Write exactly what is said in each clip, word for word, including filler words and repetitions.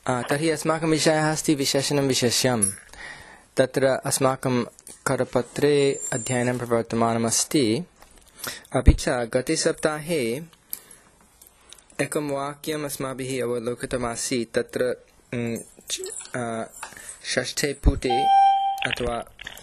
तर्हि अस्माकं विषयः अस्ति विशेषणं विशेष्यं। तत्र अस्माकं करपत्रे अध्ययनं प्रवर्तमानमस्ति। अपि च गते सप्ताहे एकं वाक्यम् अस्माभिः अवलोकितमासीत्। तत्र षष्ठे पुटे अथवा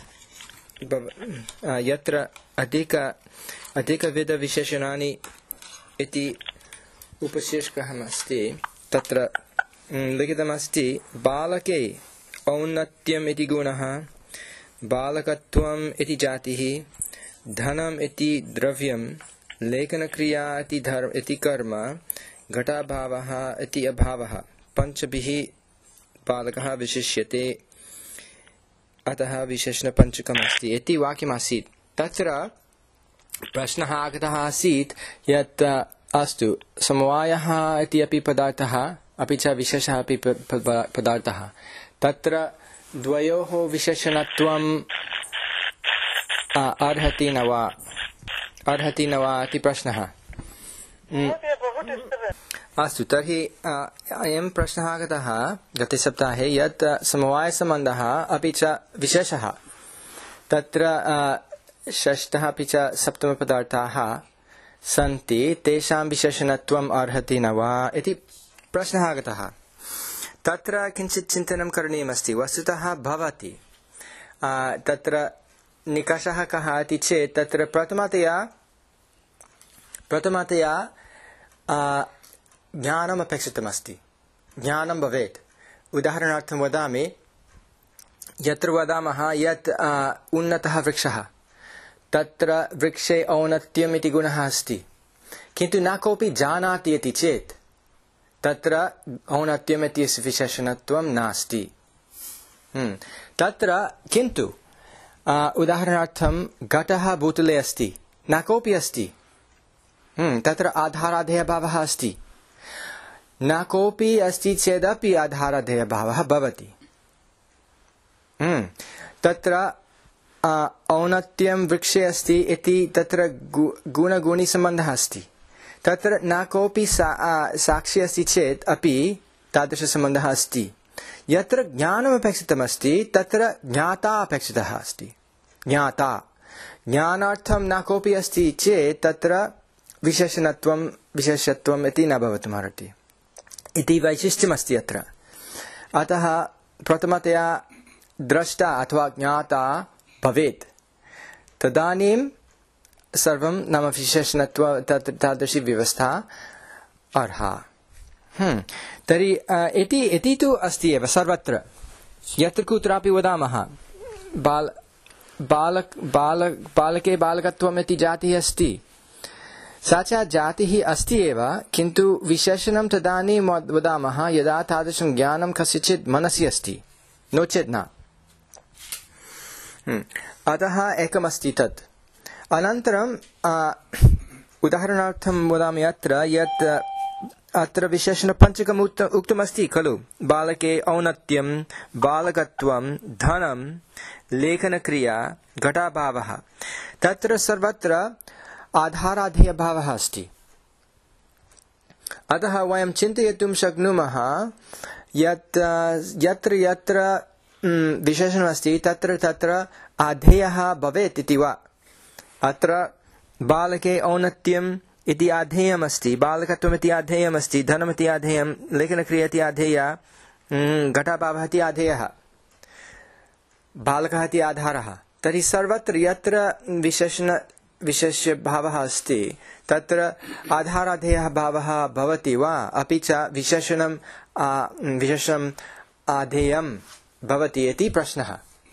यत्र अधिक अधिकविधविशेषणानि इति उपशीर्षकः अस्ति, तत्र लिखितमस्ति बालके औन्नत्यम् इति गुणः, बालकत्वम् इति जातिः, धनम् इति द्रव्यं, लेखनक्रिया इति धर्म इति कर्म, घटाभावः इति अभावः, पञ्चभिः बालकः विशिष्यते, अतः विशेषणपञ्चकम् अस्ति इति वाक्यमासीत्। तत्र प्रश्नः आगतः आसीत् यत् अस्तु समवायः इति अपि पदार्थः अपि च विशेषः अपि पदार्थः, तत्र द्वयोः विशेषणत्वम् अर्हति न वा अर्हति न वा इति प्रश्नः। अस्तु, तर्हि अयं प्रश्नः आगतः गते सप्ताहे यत् समवायसम्बन्धः अपि च विशेषः, तत्र षष्ठः अपि च सप्तमपदार्थाः सन्ति, तेषां विशेषणत्वम् अर्हति न वा इति प्रश्नः आगतः। तत्र किञ्चित् चिन्तनं करणीयमस्ति। वस्तुतः भवति। तत्र निकषः कः इति चेत् तत्र प्रथमतया प्रथमतया ज्ञानम् अपेक्षितमस्ति। ज्ञानं भवेत्। उदाहरणार्थं वदामि, यत्र वदामः यत् उन्नतः वृक्षः, तत्र वृक्षे औन्नत्यम् इति गुणः अस्ति, किन्तु न कोऽपि जानाति इति चेत् तत्र औन्नत्यम् इति विशेषणत्वं नास्ति। तत्र किन्तु उदाहरणार्थं घटः भूतले अस्ति, न कोऽपि अस्ति, तत्र आधाराधेयभावः अस्ति। न कोऽपि अस्ति चेदपि आधाराधेयभावः भवति। तत्र औन्नत्यं वृक्षे अस्ति इति तत्र गुणगुणिसम्बन्धः अस्ति। तत्र न कोऽपि साक्षी अस्ति चेत् अपि तादृशसम्बन्धः अस्ति। यत्र ज्ञानमपेक्षितमस्ति तत्र ज्ञाता अपेक्षितः अस्ति। ज्ञाता ज्ञानार्थं न कोऽपि अस्ति चेत् तत्र विशेषणत्वं विशेषत्वम् इति न भवितुमर्हति इति वैशिष्ट्यमस्ति अत्र। अतः प्रथमतया द्रष्टा अथवा ज्ञाता भवेत्, तदानीं सर्वं नाम विशेषणत्व तादृशी व्यवस्था अर्हा। तर्हि इति इति तु अस्ति एव सर्वत्र, यत्र कुत्रापि वदामः बाल बालक बालक बालके बालकत्वम् इति जातिः अस्ति, सा च जातिः अस्ति एव, किन्तु विशेषणं तदानीं वदामः यदा तादृशं ज्ञानं कस्यचित् मनसि अस्ति, नो चेत् न। अतः एकमस्ति तत्। अनन्तरं उदाहरणार्थं वदामि अत्र यत् अत्र विशेषणपञ्चकम् उक्त उक्तमस्ति खलु, बालके औन्नत्यं, बालकत्वं, धनं, लेखनक्रिया, घटाभावः, तत्र सर्वत्र आधाराधेयभावः अस्ति। अतः वयं चिन्तयितुं शक्नुमः यत् यत्र यत्र विशेषणमस्ति तत्र तत्र आधेयः भवेत् इति वा। अत्र बालके औन्नत्यम् इति आधेयमस्ति, बालकत्वम् इति आधेयमस्ति, धनमिति आधेयं, लेखनक्रिया इति आधेया, घटाभावः इति आधेयः, बालकः इति आधारः। तर्हि सर्वत्र यत्र विशेषण विशेष्यभावः अस्ति तत्र आधाराधेयः भावः भवति वा, अपि च विशेषणं विशेषणम् आधेयं भवति इति प्रश्नः।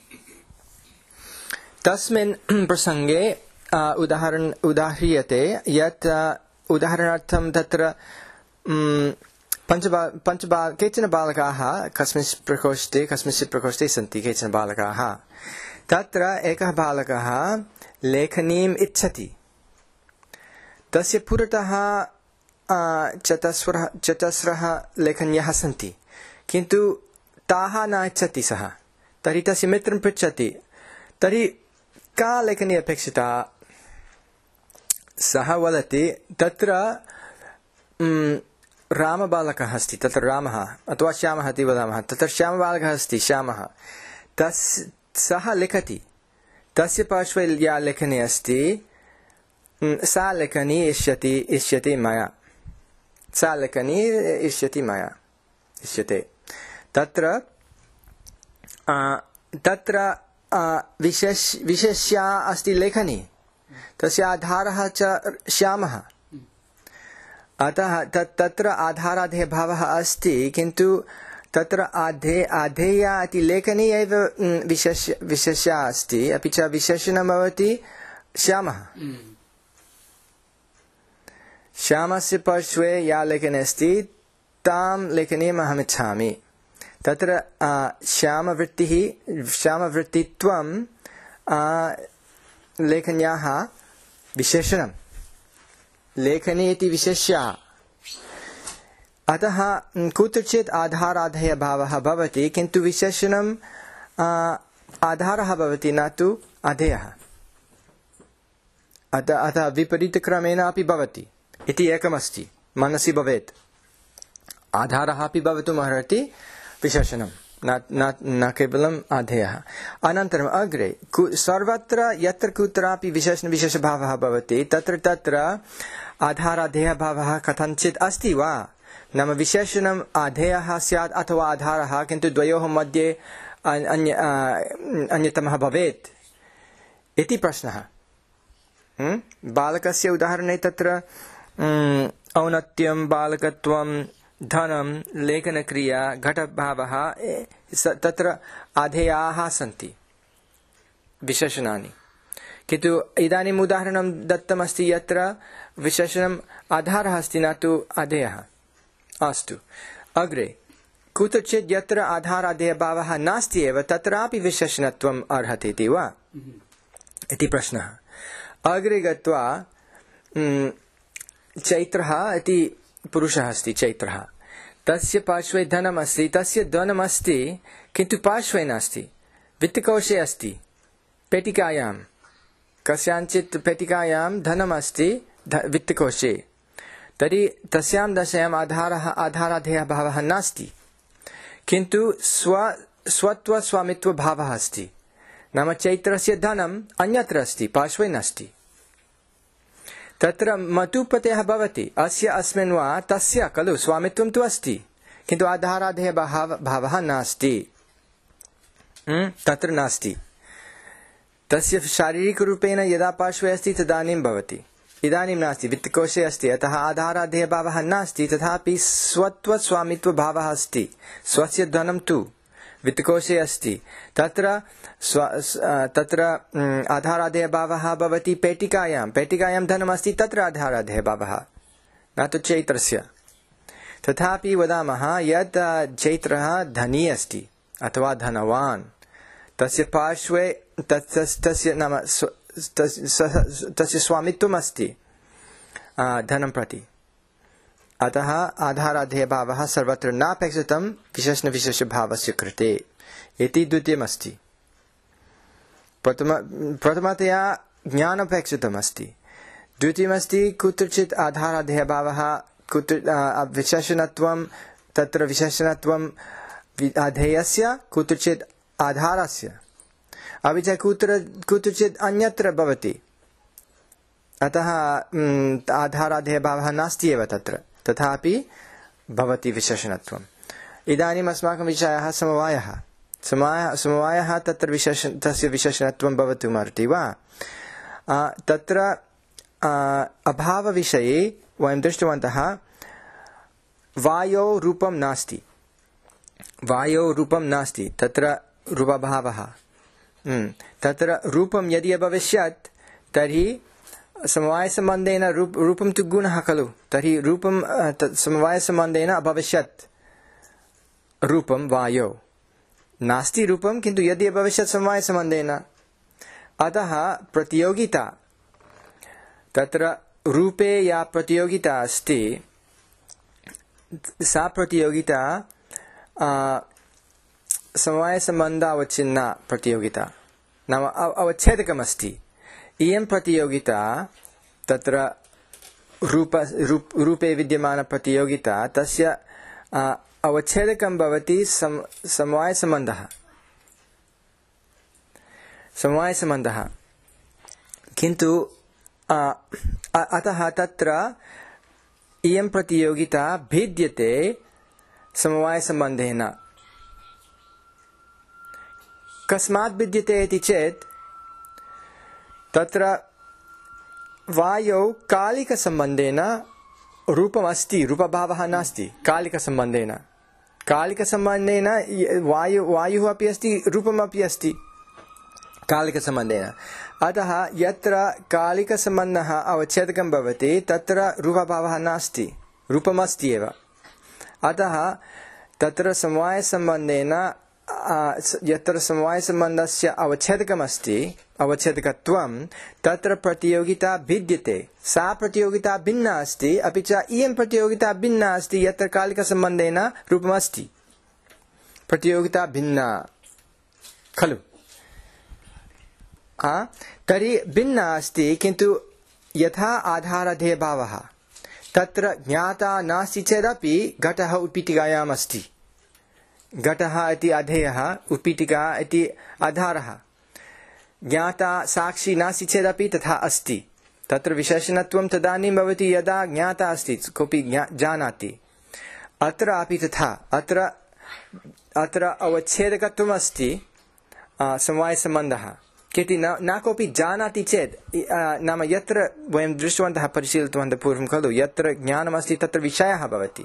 तस्मिन् प्रसङ्गे उदाहरण उदाह्रियते यत् उदाहरणार्थं तत्र पञ्चबा पञ्चबा केचन बालकाः कस्मिंश्चित् प्रकोष्ठे कस्मिंश्चित् प्रकोष्ठे सन्ति। केचन बालकाः, तत्र एकः बालकः लेखनीम् इच्छति। तस्य पुरतः चतस्रः चतस्रः लेखन्यः सन्ति, किन्तु ताः न इच्छति सः। तर्हि तस्य मित्रं पृच्छति, तर्हि का लेखनी अपेक्षिता? सः वदति तत्र रामबालकः अस्ति तत्र रामः अथवा श्यामः इति वदामः तत्र श्यामबालकः अस्ति श्यामः तस् सः लिखति तस्य पार्श्वे या लेखनी अस्ति सा लेखनी इष्यति इष्यति मया सा लेखनी इष्यति मया इष्यते तत्र तत्र विशेष विशेष्या अस्ति लेखनी तस्य आधारः च श्यामः अतः तत्र आधाराधेय भावः अस्ति किन्तु तत्र आधे आधेया इति लेखनी एव विशेष विशेष्या अस्ति अपि च विशेषणं भवति श्यामः श्यामस्य पार्श्वे या लेखनी अस्ति तां लेखनीम् अहमिच्छामि तत्र श्यामवृत्तिः श्यामवृत्तित्वं लेखन्याः विशेषणं लेखनी इति विशेष्या अतः कुत्रचित् आधाराधेय भावः भवति किन्तु विशेषणं आधारः भवति न तु अधेयः अतः अतः विपरीतक्रमेण अपि भवति इति एकमस्ति मनसि भवेत् आधारः अपि भवितुम् अर्हति विशेषणं न न न केवलम् अधेयः अनन्तरम् अग्रे सर्वत्र यत्र कुत्रापि विशेषण विशेषभावः भवति तत्र तत्र आधाराधेयभावः कथञ्चित् अस्ति वा नाम विशेषणम् अधेयः स्यात् अथवा आधारः किन्तु द्वयोः मध्ये अन्य अन्यतमः भवेत् इति प्रश्नः बालकस्य उदाहरणे तत्र औन्नत्यं बालकत्वं धनं लेखनक्रिया घटभावः तत्र आधेयाः सन्ति विशेषणानि किन्तु इदानीम् उदाहरणं दत्तमस्ति यत्र विशेषणम् आधारः अस्ति न तु अधेयः अस्तु अग्रे कुत्रचित् यत्र आधाराधेयभावः नास्ति एव तत्रापि विशेषणत्वम् अर्हति इति वा इति प्रश्नः अग्रे गत्वा चैत्रः इति पुरुषः अस्ति चैत्रः तस्य पार्श्वे धनमस्ति तस्य धनमस्ति किन्तु पार्श्वे नास्ति वित्तकोशे अस्ति पेटिकायां कस्याञ्चित् पेटिकायां धनमस्ति वित्तकोशे तर्हि तस्यां दशायाम् आधारः आधाराधेयः भावः नास्ति किन्तु स्व स्वत्वस्वामित्वभावः अस्ति नाम चैत्रस्य धनम् अन्यत्र अस्ति पार्श्वे नास्ति तत्र मतुपतेः भवति अस्य अस्मिन् वा तस्य खलु स्वामित्वं तु अस्ति किन्तु आधाराधेय भावः नास्ति तत्र नास्ति तस्य शारीरिकरूपेण यदा पार्श्वे अस्ति तदानीं भवति इदानीं नास्ति वित्तकोशे अस्ति अतः आधाराधेय भावः नास्ति तथापि स्वत्वस्वामित्वभावः अस्ति स्वस्य धनं तु वित्तकोशे अस्ति तत्र स्व तत्र आधाराधेय भावः भवति पेटिकायां पेटिकायां धनमस्ति तत्र आधाराधेय भावः न तु चैत्रस्य तथापि वदामः यत् चैत्रः धनी अस्ति अथवा धनवान् तस्य पार्श्वे तस्य नाम तस्य स्वामित्वम् अस्ति धनं प्रति अतः आधाराधेयभावः सर्वत्र नापेक्षितं विशेषणविशेषभावस्य कृते इति द्वितीयमस्ति प्रथम प्रथमतया ज्ञानपेक्षितमस्ति द्वितीयमस्ति कुत्रचित् आधाराधेयभावः कुत्र विशेषणत्वं तत्र विशेषणत्वं अधेयस्य कुत्रचित् आधारस्य अपि च कुत्र कुत्रचित् अन्यत्र भवति अतः आधाराधेयभावः नास्ति एव तत्र तथापि भवति विशेषणत्वम् इदानीम् अस्माकं विषयः समवायः समवायः समवायः तत्र विशेष तस्य विशेषणत्वं भवितुमर्हति वा तत्र अभावविषये वयं दृष्टवन्तः वायौ रूपं नास्ति वायौ रूपं नास्ति तत्र रूपाभावः तत्र रूपं यदि अभविष्यत् तर्हि समवायसम्बन्धेन रूप रूपं तु गुणः खलु तर्हि रूपं समवायसम्बन्धेन अभविष्यत् रूपं वायौ नास्ति रूपं किन्तु यदि अभविष्यत् समवायसम्बन्धेन अतः प्रतियोगिता तत्र रूपे या प्रतियोगिता अस्ति सा प्रतियोगिता समवायसम्बन्धावच्छिन्ना प्रतियोगिता नाम अवच्छेदकमस्ति इयं प्रतियोगिता तत्र रूप रूप रूपे विद्यमानप्रतियोगिता तस्य अवच्छेदकं भवति सम समवायसम्बन्धः समवायसम्बन्धः किन्तु अतः तत्र इयं प्रतियोगिता भिद्यते समवायसम्बन्धेन कस्मात् भिद्यते इति चेत् तत्र वायौ कालिकसम्बन्धेन रूपमस्ति रूपभावः नास्ति कालिकसम्बन्धेन कालिकसम्बन्धेन वायु वायुः अपि अस्ति रूपमपि अस्ति कालिकसम्बन्धेन अतः यत्र कालिकसम्बन्धः अवच्छेदकं भवति तत्र रूपभावः नास्ति रूपमस्ति एव अतः तत्र समवायसम्बन्धेन यत्र समवायसम्बन्धस्य अवच्छेदकमस्ति अवच्छेदकत्वं तत्र प्रतियोगिता भिद्यते सा प्रतियोगिता भिन्ना अस्ति अपि च इयं प्रतियोगिता भिन्ना अस्ति यत्र कालिकसम्बन्धेन रूपमस्ति प्रतियोगिता भिन्ना खलु तर्हि भिन्ना अस्ति किन्तु यथा आधाराधेयभावः तत्र ज्ञाता नास्ति चेदपि घटः उत्पीठिकायाम् अस्ति घटः इति अधेयः उत्पीठिका इति आधारः ज्ञाता साक्षी नास्ति चेदपि तथा अस्ति तत्र विशेषणत्वं तदानीं भवति यदा ज्ञाता अस्ति कोऽपि जानाति अत्र अपि तथा अत्र अत्र अवच्छेदकत्वम् अस्ति समवायसम्बन्धः किन्तु न न कोऽपि जानाति चेत् नाम यत्र वयं दृष्टवन्तः परिशीलितवन्तः पूर्वं खलु यत्र ज्ञानमस्ति तत्र विषयः भवति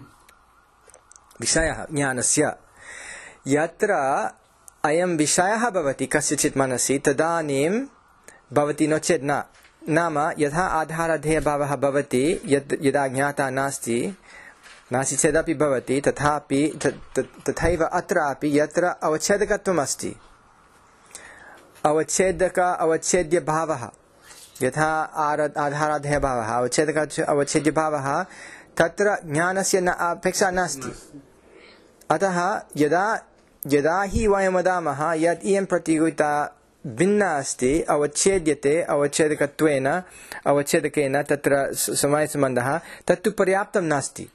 विषयः ज्ञानस्य यत्र अयं विषयः भवति कस्यचित् मनसि तदानीं भवति नो चेत् न नाम यथा आधाराधेयभावः भवति यद् यदा ज्ञाता नास्ति नास्ति चेदपि भवति तथापि तथैव अत्रापि यत्र अवच्छेदकत्वम् अस्ति अवच्छेदक अवच्छेद्यभावः यथा आधाराधेयभावः अवच्छेदक अवच्छेद्यभावः तत्र ज्ञानस्य न अपेक्षा नास्ति अतः यदा यदा हि वयं वदामः यत् इयं प्रतियोगिता भिन्ना अस्ति अवच्छेद्यते अवच्छेदकत्वेन अवच्छेदकेन तत्र समवायसम्बन्धः तत्तु पर्याप्तं नास्ति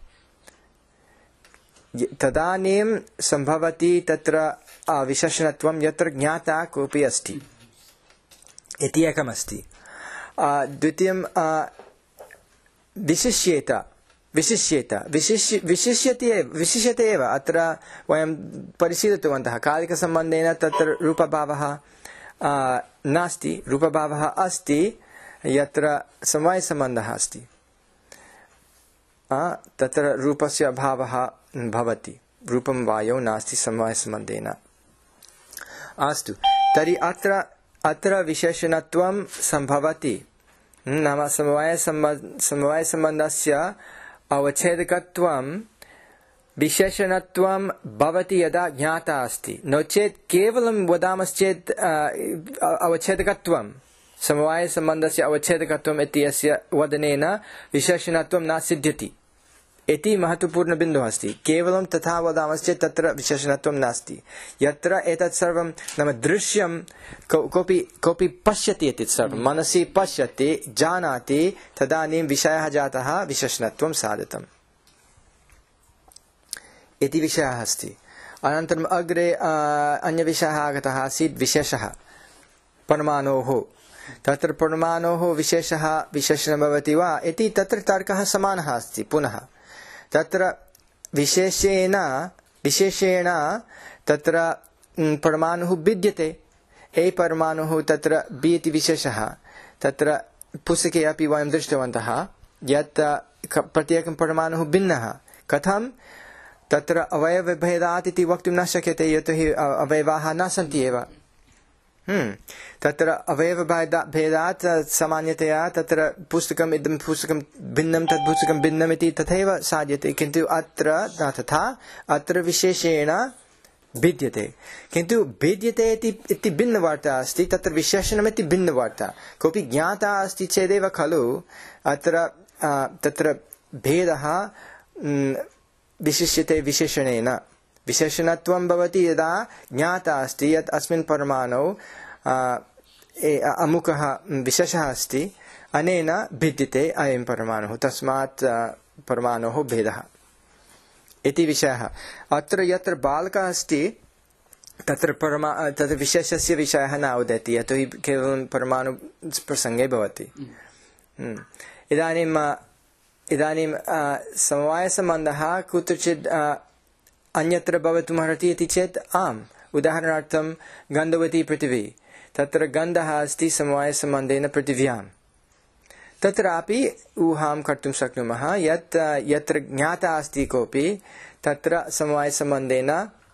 तदानीं सम्भवति तत्र विशेषणत्वं यत्र ज्ञाता कोऽपि अस्ति इति एकमस्ति द्वितीयं विशिष्येत विशिष्येत विशिष्य विशिष्यते विशिष्यते एव अत्र वयं परिशीलितवन्तः कालिकसम्बन्धेन तत्र रूपभावः नास्ति रूपभावः अस्ति यत्र समवायसम्बन्धः अस्ति तत्र रूपस्य अभावः भवति रूपं वायौ नास्ति समवायसम्बन्धेन अस्तु तर्हि अत्र अत्र विशेषणत्वं सम्भवति नाम समवायसम्बन्ध समवायसम्बन्धस्य अवच्छेदकत्वं विशेषणत्वं भवति यदा ज्ञाता अस्ति नो चेत् केवलं वदामश्चेत् अवच्छेदकत्वं समवायसम्बन्धस्य अवच्छेदकत्वम् इत्यस्य वदनेन विशेषणत्वं न सिद्ध्यति इति महत्वपूर्णबिन्दुः अस्ति केवलं तथा वदामश्चेत् तत्र विशेषणत्वं नास्ति यत्र एतत् सर्वं नाम दृश्यं कोऽपि कोऽपि पश्यति एतत् सर्वं मनसि पश्यति जानाति तदानीं विषयः जातः विशेषणत्वं साधितम् इति विषयः अस्ति अनन्तरम् अग्रे अन्यविषयः आगतः आसीत् विशेषः परमाणोः तत्र परमाणोः विशेषः विशेषणं भवति वा इति तत्र तर्कः समानः अस्ति पुनः तत्र विशेषेण विशेषेण तत्र परमाणुः भिद्यते ए परमाणुः तत्र बि इति विशेषः तत्र पुस्तके अपि वयं दृष्टवन्तः यत् प्रत्येकं परमाणुः भिन्नः कथं तत्र अवयवभेदात् इति वक्तुं न शक्यते यतोहि अवयवाः न सन्ति एव हम्म तत्र अवयवभेदात् सामान्यतया तत्र पुस्तकम् इदं पुस्तकं भिन्नं तद् पुस्तकं भिन्नम् इति तथैव साध्यते किन्तु अत्र न तथा अत्र विशेषेण भिद्यते किन्तु भिद्यते इति इति भिन्नवार्ता अस्ति तत्र विशेषणमिति भिन्नवार्ता कोऽपि ज्ञाता अस्ति चेदेव खलु अत्र तत्र भेदः विशिष्यते विशेषणेन विशेषणत्वं भवति यदा ज्ञाता अस्ति यत् अस्मिन् परमाणौ अमुकः विशेषः अस्ति अनेन भिद्यते अयं परमाणुः तस्मात् परमाणोः भेदः इति विषयः अत्र यत्र बालकः अस्ति तत्र परमा तत्र विशेषस्य विषयः न उदेति यतोहि केवलं परमाणु प्रसङ्गे भवति इदानीं इदानीं समवायसम्बन्धः कुत्रचित् अन्यत्र भवितुमर्हति इति चेत् आम् उदाहरणार्थं गन्धवती पृथिवी तत्र गन्धः अस्ति समवायसम्बन्धेन पृथिव्यां तत्रापि ऊहां कर्तुं शक्नुमः यत् यत्र ज्ञाता अस्ति कोऽपि तत्र समवायसम्बन्धेन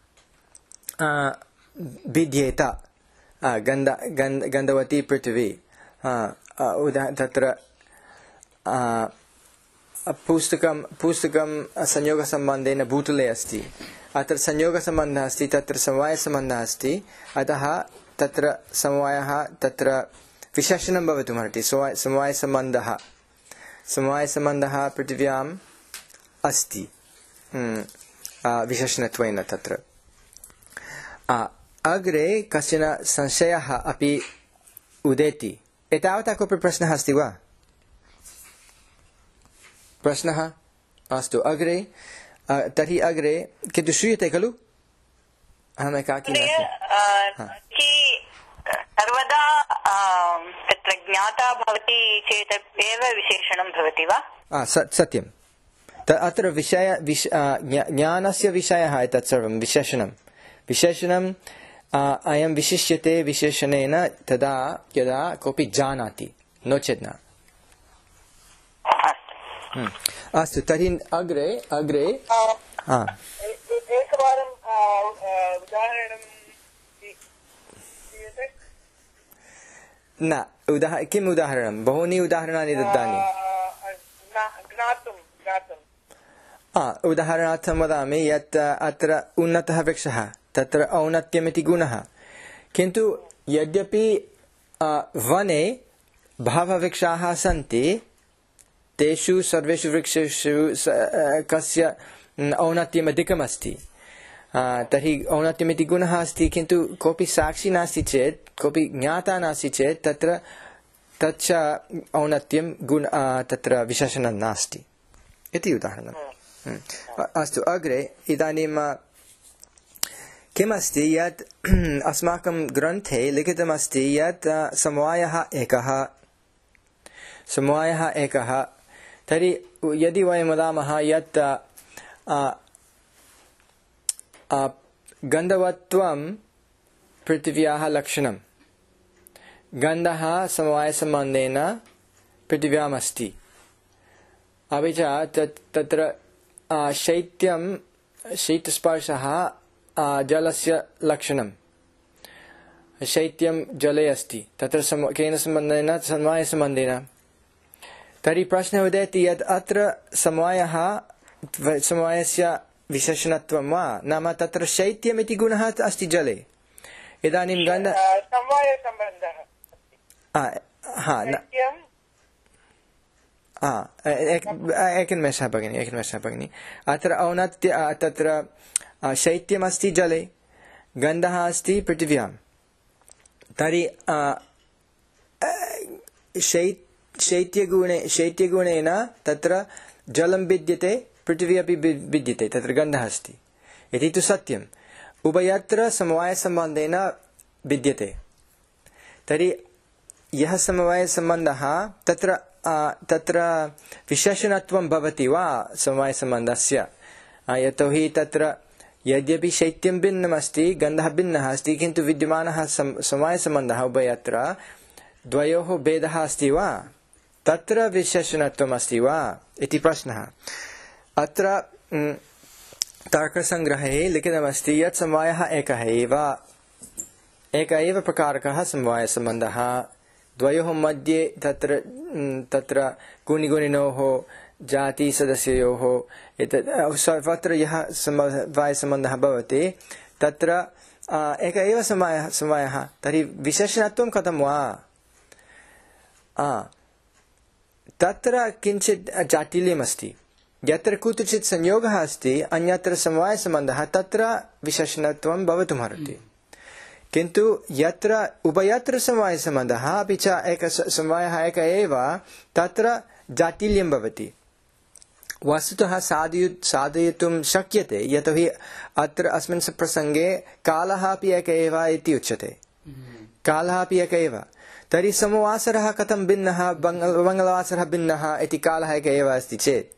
भिद्येत गन्ध गन्ध गन्धवती पृथिवी उदा तत्र पुस्तकं पुस्तकं संयोगसम्बन्धेन भूतले अस्ति अत्र संयोगसम्बन्धः अस्ति तत्र समवायसम्बन्धः अस्ति अतः तत्र समवायः तत्र विशेषणं भवितुमर्हति समवायसम्बन्धः समवायसम्बन्धः पृथिव्याम् अस्ति विशेषणत्वेन तत्र अग्रे कश्चन संशयः अपि उदेति एतावता कोऽपि प्रश्नः अस्ति वा प्रश्नः अस्तु अग्रे तर्हि अग्रे किन्तु श्रूयते खलु अहम् एकाकी नास्मि सर्वदा तत्र ज्ञाता भवति चेत् एव विशेषणं भवति वा सत्यम् अत्र विषय ज्ञानस्य विषयः एतत् सर्वं विशेषणं विशेषणं अयं विशिष्यते विशेषणेन तदा यदा कोऽपि जानाति नो चेत् न अस्तु तर्हि अग्रे अग्रे एकवारं उदाहरणं न उदाह किम् उदाहरणं बहूनि उदाहरणानि दत्तानि उदाहरणार्थं वदामि यत् अत्र उन्नतः वृक्षः तत्र औन्नत्यमिति गुणः किन्तु यद्यपि वने बहवः वृक्षाः सन्ति तेषु सर्वेषु वृक्षेषु कस्य औन्नत्यम् अधिकमस्ति तर्हि औन्नत्यमिति गुणः अस्ति किन्तु कोऽपि साक्षी नास्ति चेत् कोऽपि ज्ञाता नास्ति चेत् तत्र तच्च औन्नत्यं गुण तत्र विशेषणं नास्ति इति उदाहरणम् अस्तु अग्रे इदानीं किमस्ति यत् अस्माकं ग्रन्थे लिखितमस्ति यत् समवायः एकः समवायः एकः तर्हि यदि वयं वदामः यत् गन्धवत्वं पृथिव्याः लक्षणं गन्धः समवायसम्बन्धेन पृथिव्याम् अस्ति अपि च तत् तत्र शैत्यं शैत्यस्पर्शः जलस्य लक्षणं शैत्यं जले अस्ति तत्र केन सम्बन्धेन समवायसम्बन्धेन तर्हि प्रश्नः उदेति यत् अत्र समवायः समवायस्य विशेषणत्वं वा नाम तत्र शैत्यमिति गुणः अस्ति जले इदानीं गन्ध समवायसम्बन्धः हा एकनिमेषः भगिनी एकनिमेषः भगिनी अत्र औन्नत्य तत्र शैत्यमस्ति जले गन्धः अस्ति पृथिव्यां तर्हि शैत्यगुणे शैत्यगुणेन तत्र जलं भिद्यते पृथिवी अपि भिद्यते तत्र गन्धः अस्ति इति तु सत्यम् उभयत्र समवायसम्बन्धेन भिद्यते तर्हि यः समवायसम्बन्धः तत्र तत्र विशेषणत्वं भवति वा समवायसम्बन्धस्य यतोहि तत्र यद्यपि शैत्यं भिन्नमस्ति गन्धः भिन्नः अस्ति किन्तु विद्यमानः समवायसम्बन्धः उभयत्र द्वयोः भेदः अस्ति वा तत्र विशेषणत्वम् अस्ति वा इति प्रश्नः अत्र तर्कसङ्ग्रहे लिखितमस्ति यत् समवायः एकः एव एक एव प्रकारकः समवायसम्बन्धः द्वयोः मध्ये तत्र तत्र गुणिगुणिनोः जातिसदस्ययोः एतत् सर्वत्र यः समवायसम्बन्धः भवति तत्र एक एव समवायः समवायः तर्हि विशेषणत्वं कथं वा तत्र किञ्चित् जाटिल्यमस्ति यत्र कुत्रचित् संयोगः अस्ति अन्यत्र समवायसम्बन्धः तत्र विशेषणत्वं भवितुमर्हति किन्तु यत्र उभयत्र समवायसम्बन्धः अपि च एकः समवायः एकः एव तत्र जाटिल्यं भवति वस्तुतः साधय साधयितुं शक्यते यतोहि अत्र अस्मिन् प्रसङ्गे कालः अपि एकः एव इति उच्यते कालः अपि एकः एव तर्हि सोमवासरः कथं भिन्नः मङ्गलवासरः भिन्नः इति कालः एकः एव अस्ति चेत्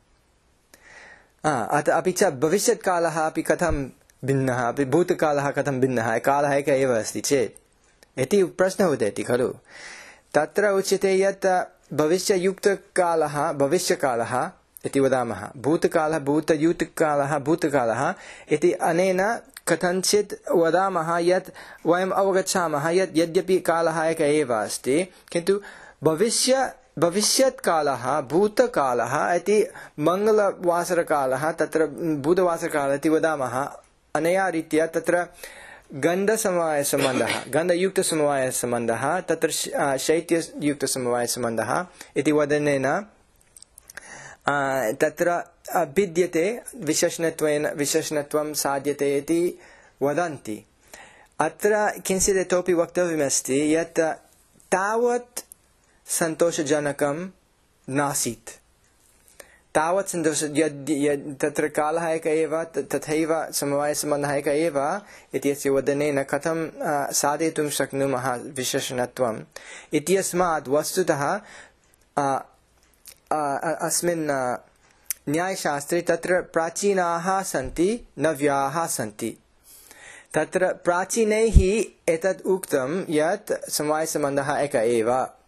अत अपि च भविष्यत्कालः अपि कथं भिन्नः अपि भूतकालः कथं भिन्नः कालः एकः एव अस्ति चेत् इति प्रश्नः उदेति खलु तत्र उच्यते यत् भविष्ययुक्तकालः भविष्यकालः इति वदामः भूतकालः भूतयुक्तकालः भूतकालः इति अनेन कथञ्चित् वदामः यत् वयम् अवगच्छामः यत् यद्यपि कालः एकः एव अस्ति किन्तु भविष्य भविष्यत्कालः भूतकालः इति मङ्गलवासरकालः तत्र बुधवासरकालः इति वदामः अनया रीत्या तत्र गन्धसमवायसम्बन्धः गन्धयुक्तसमवायसम्बन्धः तत्र शैत्ययुक्तसमवायसम्बन्धः इति वदनेन तत्र भिद्यते विशेषणत्वेन विशेषणत्वं साध्यते इति वदन्ति अत्र किञ्चित् इतोपि वक्तव्यमस्ति यत् तावत् सन्तोषजनकं नासीत् तावत् सन्तोष यद् यद् तत्र कालः एकः एव तथैव समवायसम्बन्धः एकः एव इत्यस्य वदनेन कथं साधयितुं शक्नुमः विशेषणत्वम् इत्यस्मात् वस्तुतः अस्मिन् न्यायशास्त्रे तत्र प्राचीनाः सन्ति नव्याः सन्ति तत्र प्राचीनैः एतत् उक्तं यत् समवायसम्बन्धः एकः एव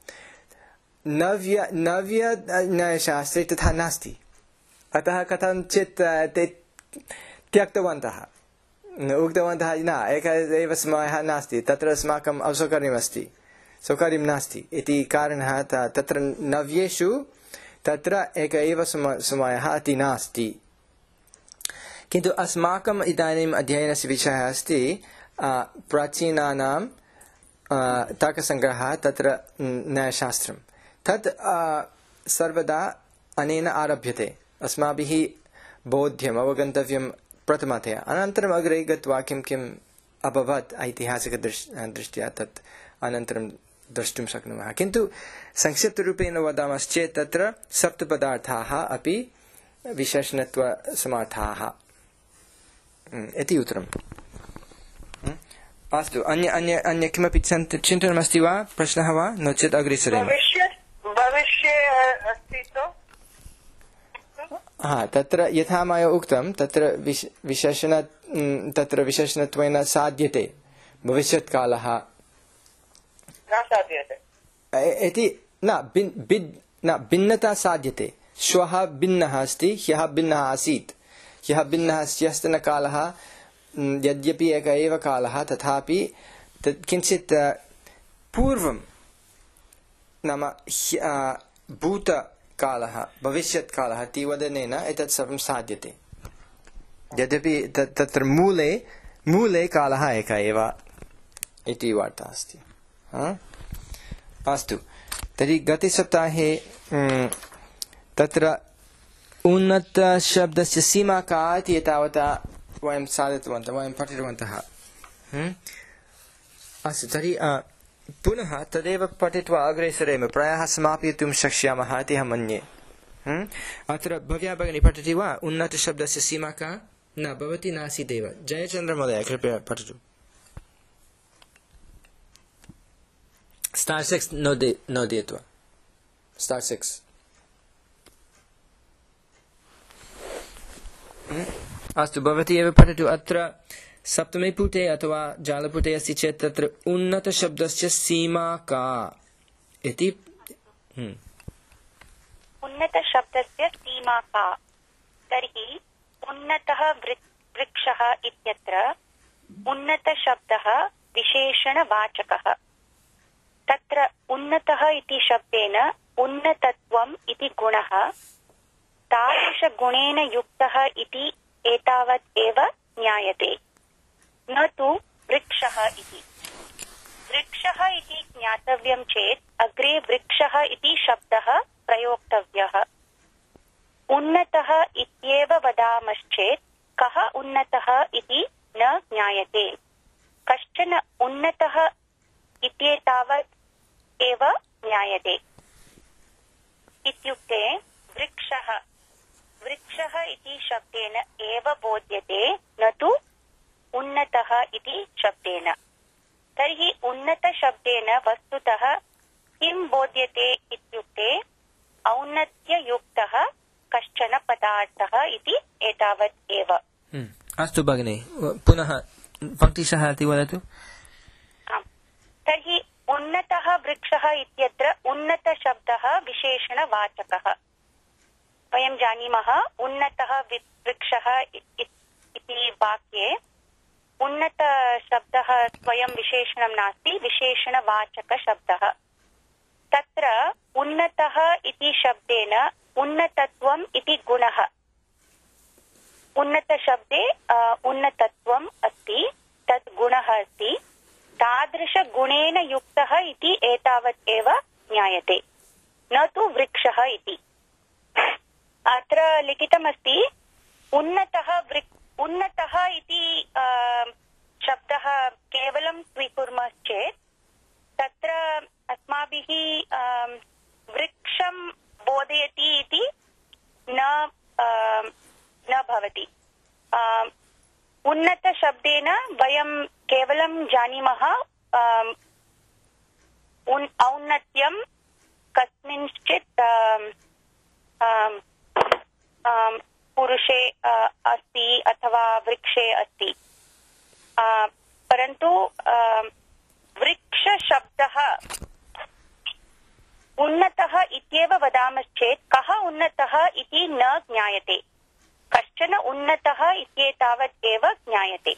नव्य नव्य न्यायशास्त्रे तथा नास्ति अतः कथञ्चित् ते त्यक्तवन्तः उक्तवन्तः न एकः एव समयः नास्ति तत्र अस्माकम् असौकर्यमस्ति सौकर्यं नास्ति इति कारणतः तत्र नव्येषु तत्र एकः एव समयः अति नास्ति किन्तु अस्माकम् इदानीम् अध्ययनस्य विषयः अस्ति प्राचीनानां तर्कसङ्ग्रहः तत्र न्यायशास्त्रं तत् सर्वदा अनेन आरभ्यते अस्माभिः बोध्यम् अवगन्तव्यं प्रथमतया अनन्तरम् अग्रे गत्वा किं किम् अभवत् ऐतिहासिकदृष्ट्या तत् अनन्तरं द्रष्टुं शक्नुमः किन्तु संक्षिप्तरूपेण वदामश्चेत् तत्र सप्तपदार्थाः अपि विशेषणत्वसमर्थाः इति उत्तरम् अस्तु अन्य अन्य अन्य किमपि चिन्तनमस्ति वा प्रश्नः वा नो चेत् अग्रे सरेम हा तत्र यथा मया उक्तं तत्र विशेषण तत्र विशेषणत्वेन साध्यते भविष्यत्कालः इति न न भिन्नता साध्यते श्वः भिन्नः अस्ति ह्यः भिन्नः आसीत् ह्यः भिन्नः ह्यस्तनकालः यद्यपि एकः एव कालः तथापि तत् किञ्चित् पूर्वं नाम भूतकालः भविष्यत्कालः इति वदनेन एतत् सर्वं साध्यते यद्यपि तत्र मूले मूले कालः एकः एव इति वार्ता अस्ति अस्तु तर्हि गते सप्ताहे तत्र उन्नतशब्दस्य सीमा का इति एतावता वयं साधितवन्तः वयं पठितवन्तः अस्तु तर्हि पुनः तदेव पठित्वा अग्रे सरेम प्रायः समापयितुं शक्ष्यामः इति अहं मन्ये अत्र भव्या भगिनी पठति वा उन्नतशब्दस्य सीमा का न भवती नासीदेव जयचन्द्रमहोदय कृपया पठतु स्टार् सिक्स् नोदयित्वा स्टार् सिक्स् अस्तु भवती एव पठतु अत्र सप्तमे पुटे अथवा जालपुटे अस्ति चेत् तत्र उन्नतशब्दस्य सीमा का इति उन्नतशब्दस्य सीमा का तर्हि उन्नतः वृक्षः इत्यत्र उन्नतशब्दः विशेषणवाचकः तत्र उन्नतः इति शब्देन उन्नतत्वम् इति गुणः तादृशगुणेन युक्तः इति एतावत् एव ज्ञायते न तु वृक्षः इति वृक्षः इति ज्ञातव्यं चेत् अग्रे वृक्षः इति शब्दः प्रयोक्तव्यः उन्नतः इत्येव वदामश्चेत् कः उन्नतः इति न ज्ञायते कश्चन उन्नतः इत्येतावत् एव ज्ञायते। इत्युक्ते वृक्षः वृक्षः इति शब्देन एव बोध्यते, न तु उन्नतः इति शब्देन। तर्हि उन्नतशब्देन वस्तुतः किं बोध्यते इत्युक्ते औन्नत्ययुक्तः कश्चन पदार्थः इति एतावत् एव। अस्तु भगिनी, पुनः पङ्क्तिशः इति वदतु। तर्हि उन्नतः वृक्षः इत्यत्र उन्नतशब्दः विशेषणवाचकः। वयं जानीमः उन्नतः वृक्षः इति वाक्ये उन्नतशब्दः स्वयं विशेषणं नास्ति, विशेषणवाचकशब्दः। तत्र उन्नतः इति शब्देन उन्नतत्वम् इति गुणः, उन्नतशब्दे उन्नतत्वम् अस्ति, तत् गुणः अस्ति, तादृशगुणेन युक्तः इति एतावत् एव ज्ञायते, न तु वृक्षः इति। अत्र लिखितमस्ति उन्नतः वृक् उन्नतः इति शब्दः केवलं स्वीकुर्मश्चेत् तत्र अस्माभिः वृक्षं बोधयति इति न न भवति। उन्नतशब्देन वयं केवलं जानीमः औन्नत्यं कस्मिंश्चित् पुरुषे अस्ति अथवा वृक्षे अस्ति, परन्तु वृक्षशब्दः उन्नतः इत्येव वदामश्चेत् कः उन्नतः इति न ज्ञायते, कश्चन उन्नतः इत्येतावत् एव ज्ञायते।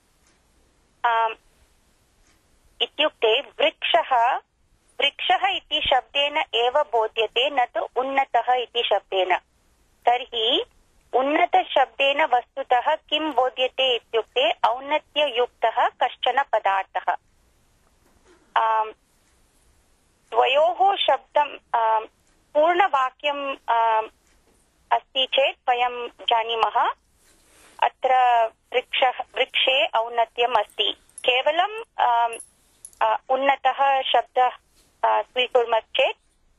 इत्युक्ते वृक्षः वृक्षः इति शब्देन एव बोध्यते, न तु उन्नतः इति शब्देन। तर्हि उन्नतशब्देन वस्तुतः किं बोध्यते इत्युक्ते औन्नत्ययुक्तः कश्चन पदार्थः। द्वयोः शब्दं पूर्णवाक्यं अस्ति चेत् वयं जानीमः अत्र वृक्षः वृक्षे औन्नत्यम् अस्ति। केवलं उन्नतः शब्दः स्वीकुर्मश्चेत्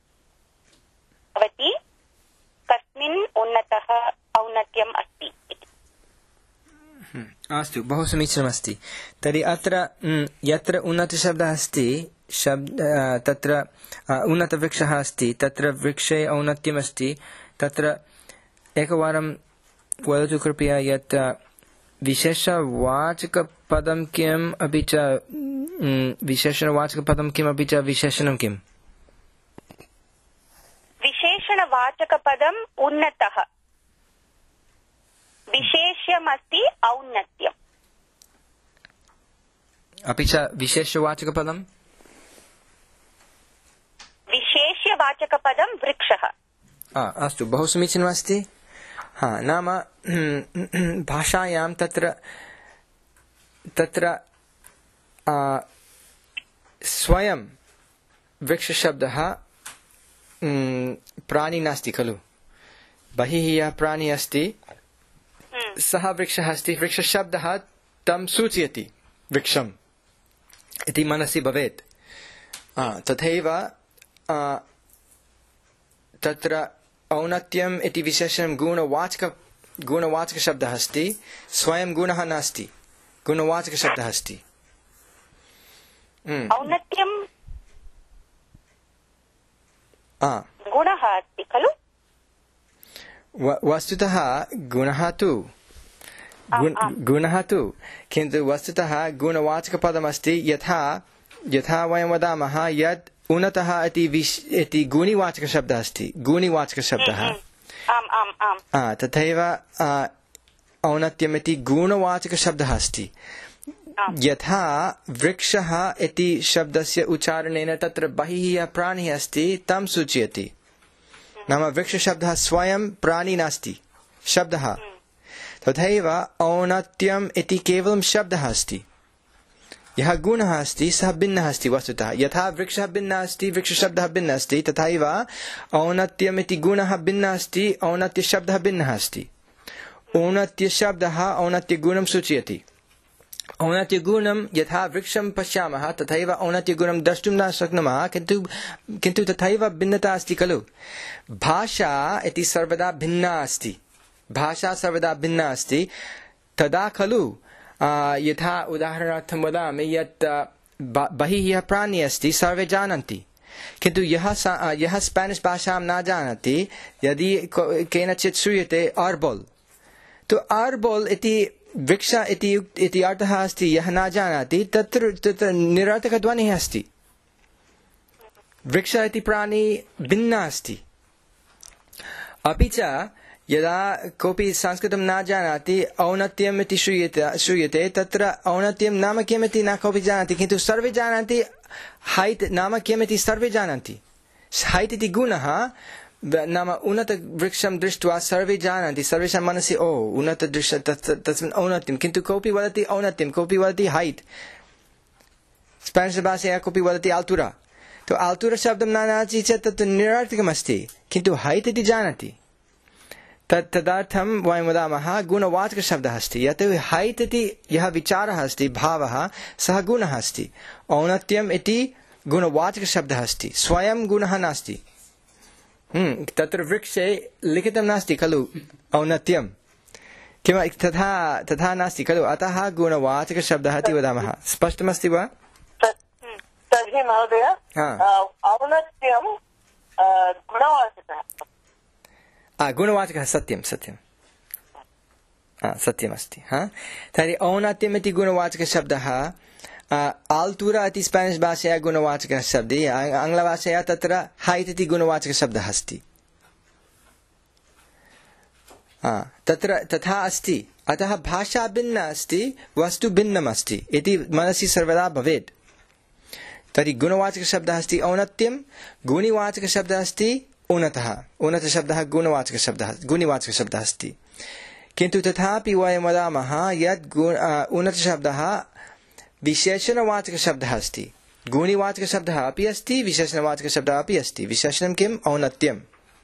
भवति कस्मिन् उन्नतः औन्नत्यम् अस्ति इति। अस्तु, बहु समीचीनमस्ति। तर्हि अत्र यत्र उन्नतशब्दः अस्ति, शब्द तत्र उन्नतवृक्षः अस्ति, तत्र वृक्षे औन्नत्यमस्ति। तत्र एकवारं वदतु कृपया यत् विशेषवाचकपदं किम्, अपि च विशेषणवाचकपदं किम्, अपि च विशेषणं किम्? विशेषणवाचकपदम् उन्नतः, विशेष्यमस्ति औन्नत्यम्। अपि च विशेषवाचकपदं विशेष्यवाचकपदं वृक्षः। अस्तु, बहु समीचीनमस्ति। हा, नाम भाषायां तत्र तत्र स्वयं वृक्षशब्दः प्राणी नास्ति खलु, बहिः यः प्राणी अस्ति सः वृक्षः अस्ति, वृक्षशब्दः तं सूचयति वृक्षम् इति मनसि भवेत्। तथैव तत्र औन्नत्यम् इति विशेषणं गुणवाचक गुणवाचकशब्दः अस्ति, स्वयं गुणः नास्ति, गुणवाचकशब्दः अस्ति। औन्नत्यं गुणः अस्ति खलु? वस्तुतः गुणः तु गुणः तु किन्तु वस्तुतः गुणवाचकपदमस्ति। यथा यथा वयं वदामः यत् उन्नतः इति गुणिवाचकशब्दः अस्ति, गुणिवाचकशब्दः। तथैव औन्नत्यम् इति गुणवाचकशब्दः अस्ति। यथा वृक्षः इति शब्दस्य उच्चारणेन तत्र बहिः यः प्राणिः अस्ति तं सूचयति, नाम वृक्षशब्दः स्वयं प्राणी नास्ति, शब्दः। तथैव औन्नत्यम् इति केवलं शब्दः अस्ति, यः गुणः अस्ति सः भिन्नः अस्ति वस्तुतः। यथा वृक्षः भिन्नः अस्ति, वृक्षशब्दः भिन्नः अस्ति, तथैव औन्नत्यम् इति गुणः भिन्नः अस्ति, औन्नत्यशब्दः भिन्नः अस्ति। औन्नत्यशब्दः औन्नत्यगुणं सूचयति, औन्नत्यगुणं यथा वृक्षं पश्यामः तथैव औन्नत्यगुणं द्रष्टुं न शक्नुमः, किन्तु किन्तु तथैव भिन्नता अस्ति खलु। भाषा इति सर्वदा भिन्ना अस्ति, भाषा सर्वदा भिन्ना अस्ति। तदा खलु यथा उदाहरणार्थं वदामि यत् बहिः यः प्राणी अस्ति सर्वे जानन्ति, किन्तु यः यः स्पेनिश भाषां न जानाति, यदि केनचित् श्रूयते आर्बोल्, तो आर्बोल् इति वृक्ष इति अर्थः अस्ति। यः न जानाति तत्र तत्र निरर्थकध्वनिः अस्ति। वृक्ष इति प्राणी भिन्ना अस्ति। अपि च यदा कोऽपि संस्कृतं न जानाति, औन्नत्यम् इति श्रूयते श्रूयते तत्र औन्नत्यं नाम किमिति न कोऽपि जानाति, किन्तु सर्वे जानन्ति। हैट् नाम किमिति सर्वे जानन्ति। हैट् इति गुणः नाम उन्नतवृक्षं दृष्ट्वा सर्वे जानन्ति, सर्वेषां मनसि ओ उन्नतदृश्य तस्मिन् औन्नत्यं, किन्तु कोऽपि वदति औन्नत्यं, कोऽपि वदति हैट्। स्पेनिश् भाषया कोऽपि वदति आल्तुरा, तो आल्तुरा शब्दं न जानाति चेत् तत् निरर्थकमस्ति, किन्तु हैट् इति जानाति। तत् तदर्थं वयं वदामः गुणवाचकशब्दः अस्ति। यतोहि हैट् इति यः विचारः अस्ति, भावः, सः गुणः अस्ति। औन्नत्यम् इति गुणवाचकशब्दः अस्ति, स्वयं गुणः नास्ति। हम्म तत्र वृक्षे लिखितं नास्ति खलु औन्नत्यं, किम तथा तथा नास्ति खलु, अतः गुणवाचकशब्दः इति वदामः। स्पष्टमस्ति वा? तर्हि महोदय औन्नत्यं गुणवाचकः, गुणवाचकः, सत्यं सत्यं सत्यमस्ति। हा, तर्हि औन्नत्यम् इति गुणवाचकशब्दः। आल्तुरा इति स्पेनिश् भाषया गुणवाचकः शब्दः, आङ्ग्लभाषया तत्र हैट् इति गुणवाचकः शब्दः अस्ति। तत्र तथा अस्ति। अतः भाषा भिन्ना अस्ति, वस्तु भिन्नम् अस्ति इति मनसि सर्वदा भवेत्। तर्हि गुणवाचकशब्दः अस्ति औन्नत्यं, गुणिवाचकशब्दः अस्ति उन्नतः। उन्नतशब्दः गुणवाचकशब्दः गुणिवाचकशब्दः अस्ति। किन्तु तथापि वयं वदामः यत् उन्नतशब्दः विशेषणवाचकशब्दः अस्ति। गुणिवाचकशब्दः अपि अस्ति, विशेषणवाचकशब्दः अपि अस्ति। विशेषणं किम्? औन्नत्यम्।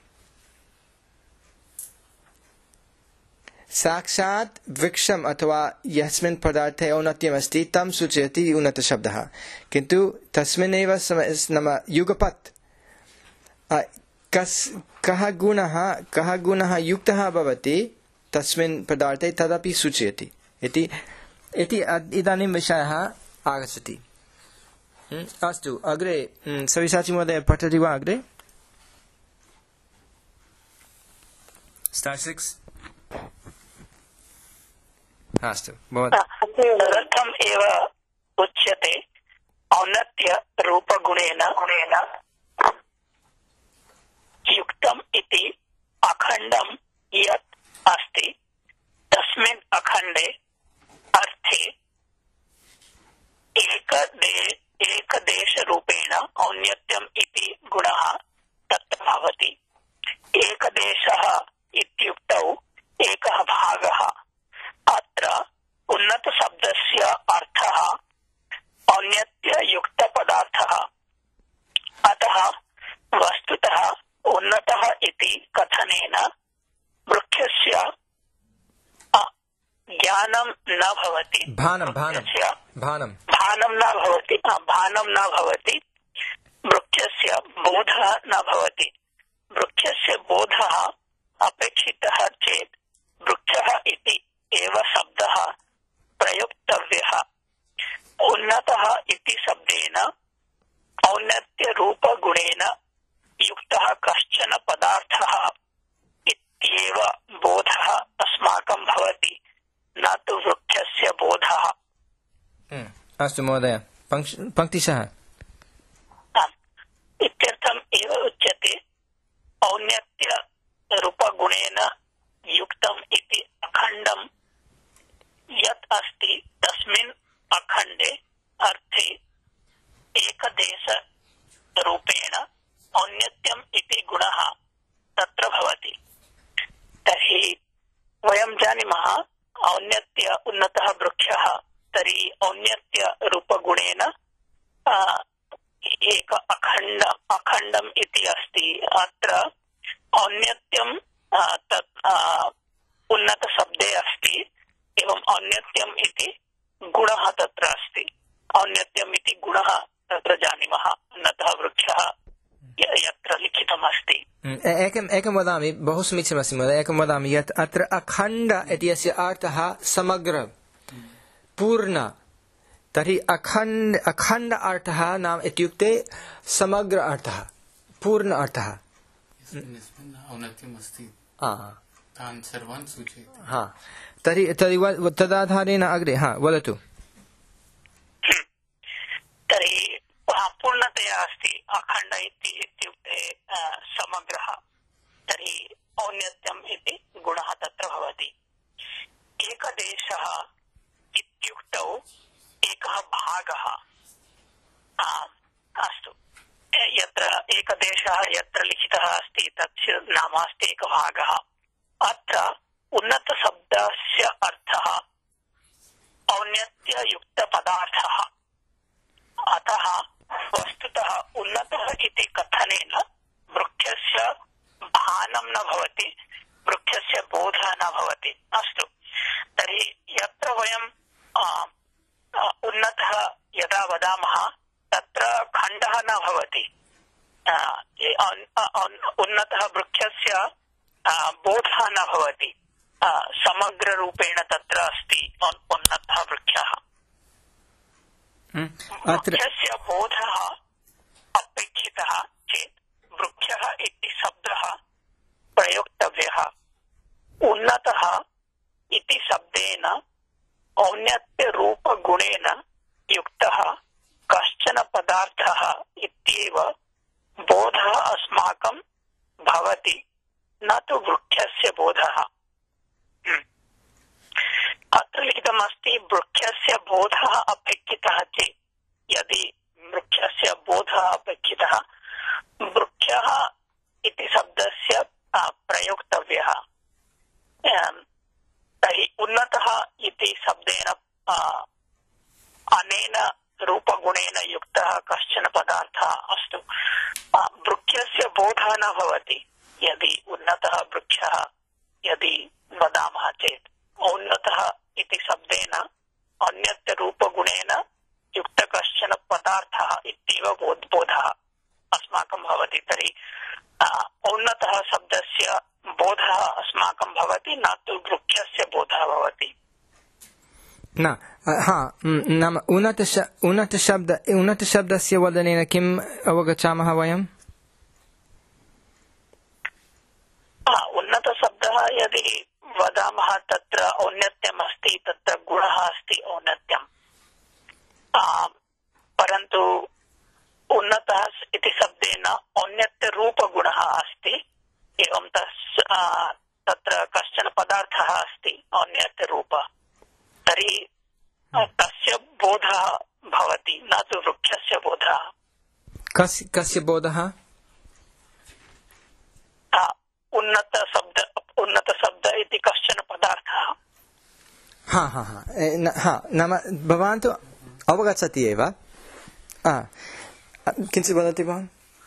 साक्षात् वृक्षम् अथवा यस्मिन् पदार्थे औन्नत्यम् अस्ति तं सूचयति उन्नतशब्दः, किन्तु तस्मिन्नेव नाम युगपत् कस् कः गुणः कः गुणः युक्तः भवति तस्मिन् पदार्थे तदपि सूचयति इति इति इदानीं विषयः आगच्छति। अस्तु, अग्रे सविशाची महोदय पठति वा? अग्रे स्टार् सिक्स्। अस्तु, तदर्थम् एव उच्यते औन्नत्य रूपगुणेन गुणेन युक्तम् इति अखण्डं यत् अस्ति तस्मिन् अखण्डे अर्थे एकदे एकदेशरूपेण औन्नत्यम् इति गुणः तत्र भवति। एकदेशः इत्युक्तौ एकः भागः। अत्र उन्नतशब्दस्य अर्थः औन्नत्ययुक्तपदार्थः। अतः वस्तुतः उन्नतः इति कथनेन वृक्षस्य ज्ञानं न भवति, भानं भानं भानं भानं न भवति भानं न भवति वृक्षस्य बोधः न भवति। वृक्षस्य बोधः अपेक्षितः चेत् वृक्षः इति एव शब्दः प्रयुक्तव्यः। उन्नतः इति शब्देन औन्नत्यरूपगुणेन युक्तः कश्चन पदार्थः इत्येव बोधः अस्माकं भवति, न तु वृक्षस्य बोधः। अस्तु महोदय, पङ्क्तिशः इत्यर्थम् एव उच्यते औन्नत्यरूपगुणेन युक्तम् इति अखण्डं यत् अस्ति तस्मिन् अखण्डे अर्थे एकदेशरूपेण औन्नत्यम् इति गुणः तत्र भवति। तर्हि वयं जानीमः औन्नत्य उन्नतः वृक्षः, तर्हि औन्नत्य रूपगुणेन एक अखण्ड अखण्डम् इति अस्ति। अत्र औन्नत्यं तत् उन्नतशब्दे अस्ति, एवं औन्नत्यम् इति गुणः तत्र अस्ति। औन्नत्यम् इति गुणः तत्र जानीमः। उन्नतः वृक्षः यत्र लिखितमस्ति। एकम् एकं वदामि, बहु समीचीनमस्ति महोदय। एकं वदामि यत् अत्र अखण्ड इत्यस्य अर्थः समग्र, पूर्ण। तर्हि अखण्ड अखण्ड अर्थः नाम इत्युक्ते समग्र अर्थः, पूर्ण अर्थः। तान् सर्वान् सूचयति। हा, तर्हि तर्हि तदाधारेण अग्रे हा वदतु। तर्हि पूर्णतया अस्ति अखण्ड इत्युक्ते समग्रः। तर्हि औन्नत्यम् इति गुणः तत्र भवति। एकदेशः इत्युक्तौ एकः भागः। अस्तु, यत्र एकदेशः यत्र लिखितः अस्ति तस्य नाम अस्ति एकः भागः। अत्र उन्नतशब्दस्य अर्थः औन्नत्ययुक्तपदार्थः। अतः वस्तुतः उन्नतः इति कथनेन वृक्षस्य भानं न भवति, वृक्षस्य बोधः न भवति। अस्तु, तर्हि यत्र वयं उन्नतः यदा वदामः तत्र खण्डः न भवति। उन्नतः वृक्षस्य बोधः न भवति। समग्ररूपेण तत्र अस्ति उन्नतः वृक्षः। वृक्षस्य बोधः अपेक्षितः चेत् वृक्षः इति शब्दः प्रयोक्तव्यः। उन्नतः इति शब्देन औन्नत्यरूपगुणेन युक्तः कश्चन पदार्थः इत्येव बोधः अस्माकं भवति, न तु वृक्षस्य बोधः। अत्र लिखितमस्ति वृक्षस्य बोधः अपेक्षितः चेत्। यदि वृक्षस्य बोधः अपेक्षितः, वृक्षः इति शब्दस्य प्रयोक्तव्यः। तर्हि उन्नतः इति शब्देन अनेन रूपगुणेन युक्तः कश्चन पदार्थः। अस्तु, वृक्षस्य बोधः न भवति यदि उन्नतः वृक्षः यदि वदामः चेत्। औन्नतः इति शब्देन अन्यत्यरूपगुणेन युक्त कश्चन पदार्थः इत्येव बोधः अस्माकं भवति। तर्हि औन्नतः शब्दस्य बोधः अस्माकं भवति, न तु वृक्षस्य बोधः भवति। न हा नाम उन्नत उन्नत शब्द उन्नत शब्दस्य वदनेन किम् अवगच्छामः वयम्? उन्नतशब्दः यदि वदामः तत्र औन्नत्यम् अस्ति, तत्र गुणः अस्ति औन्नत्यम्। परन्तु उन्नतः इति शब्देन औन्नत्यरूपगुणः अस्ति। एवं तत्र कश्चन पदार्थः अस्ति औन्नत्यरूप। तर्हि तस्य बोधः भवति, न तु वृक्षस्य बोधः। कस्य कस्य बोधः? उन्नतशब्द उन्नतशब्द इति कश्चन पदार्थः। हा हा हा हा नाम भवान् तु अवगच्छति एव। किञ्चित् वदति भवान्?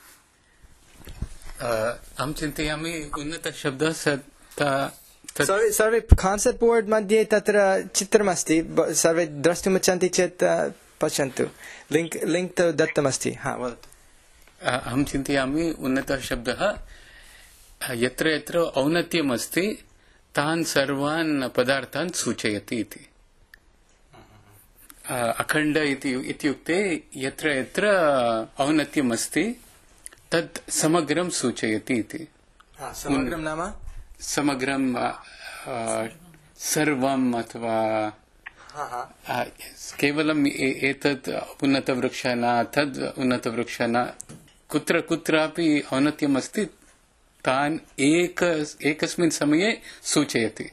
अहं चिन्तयामि उन्नतशब्दः सर्वे सर्वे कान्सेप्ट् बोर्ड् मध्ये तत्र चित्रमस्ति, सर्वे द्रष्टुमिच्छन्ति चेत् पश्यन्तु, लिङ्क् लिङ्क् तु दत्तमस्ति। हा वदतु। अहं चिन्तयामि उन्नतः शब्दः यत्र यत्र औन्नत्यम् अस्ति तान् सर्वान् पदार्थान् सूचयति इति। अखण्ड इत्युक्ते यत्र यत्र औन्नत्यम् अस्ति तत् समग्रं सूचयति इति। समग्रं नाम समग्रं सर्वम् अथवा केवलम् एतत् उन्नतवृक्षः न, तद् उन्नतवृक्षः न, कुत्र कुत्रापि औन्नत्यम् अस्ति तान् एक एकस्मिन् समये सूचयति।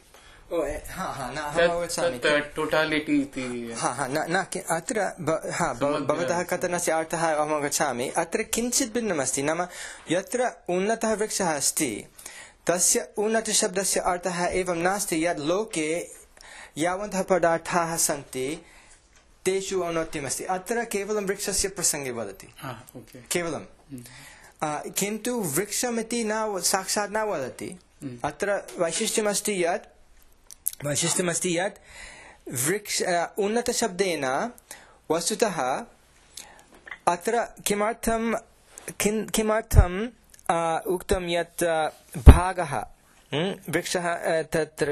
टोटालिटी इति। अत्र भवतः कथनस्य अर्थः अहम् अवगच्छामि। अत्र किञ्चित् भिन्नमस्ति। नाम यत्र उन्नतः वृक्षः अस्ति तस्य उन्नतशब्दस्य अर्थः एवं नास्ति यत् लोके यावन्तः पदार्थाः सन्ति तेषु औन्नत्यमस्ति। अत्र केवलं वृक्षस्य प्रसङ्गे वदति, केवलं। किन्तु वृक्षमिति न साक्षात् न वदति। अत्र वैशिष्ट्यमस्ति यत् वैशिष्ट्यमस्ति यत् वृक्ष उन्नतशब्देन वस्तुतः अत्र किमर्थं किमर्थम् उक्तं यत् भागः वृक्षः तत्र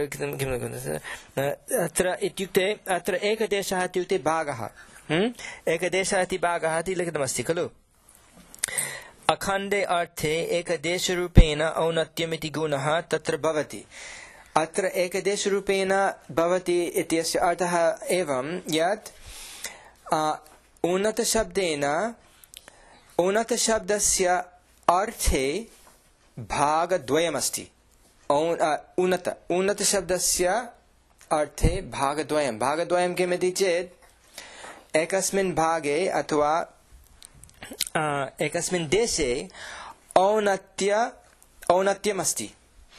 अत्र इत्युक्ते अत्र एकदेशः इत्युक्ते भागः एकदेशः इति भागः इति लिखितमस्ति खलु अखण्डे अर्थे एकदेशरूपेण औन्नत्यमिति गुणः तत्र भवति अत्र एकदेशरूपेण भवति इत्यस्य अर्थः एवं यत् उन्नतशब्देन उन्नतशब्दस्य अर्थे भागद्वयमस्ति उन्नत उन्नतशब्दस्य अर्थे भागद्वयं भागद्वयं किमिति चेत् एकस्मिन् भागे अथवा एकस्मिन् देशे औन्नत्य औन्नत्यमस्ति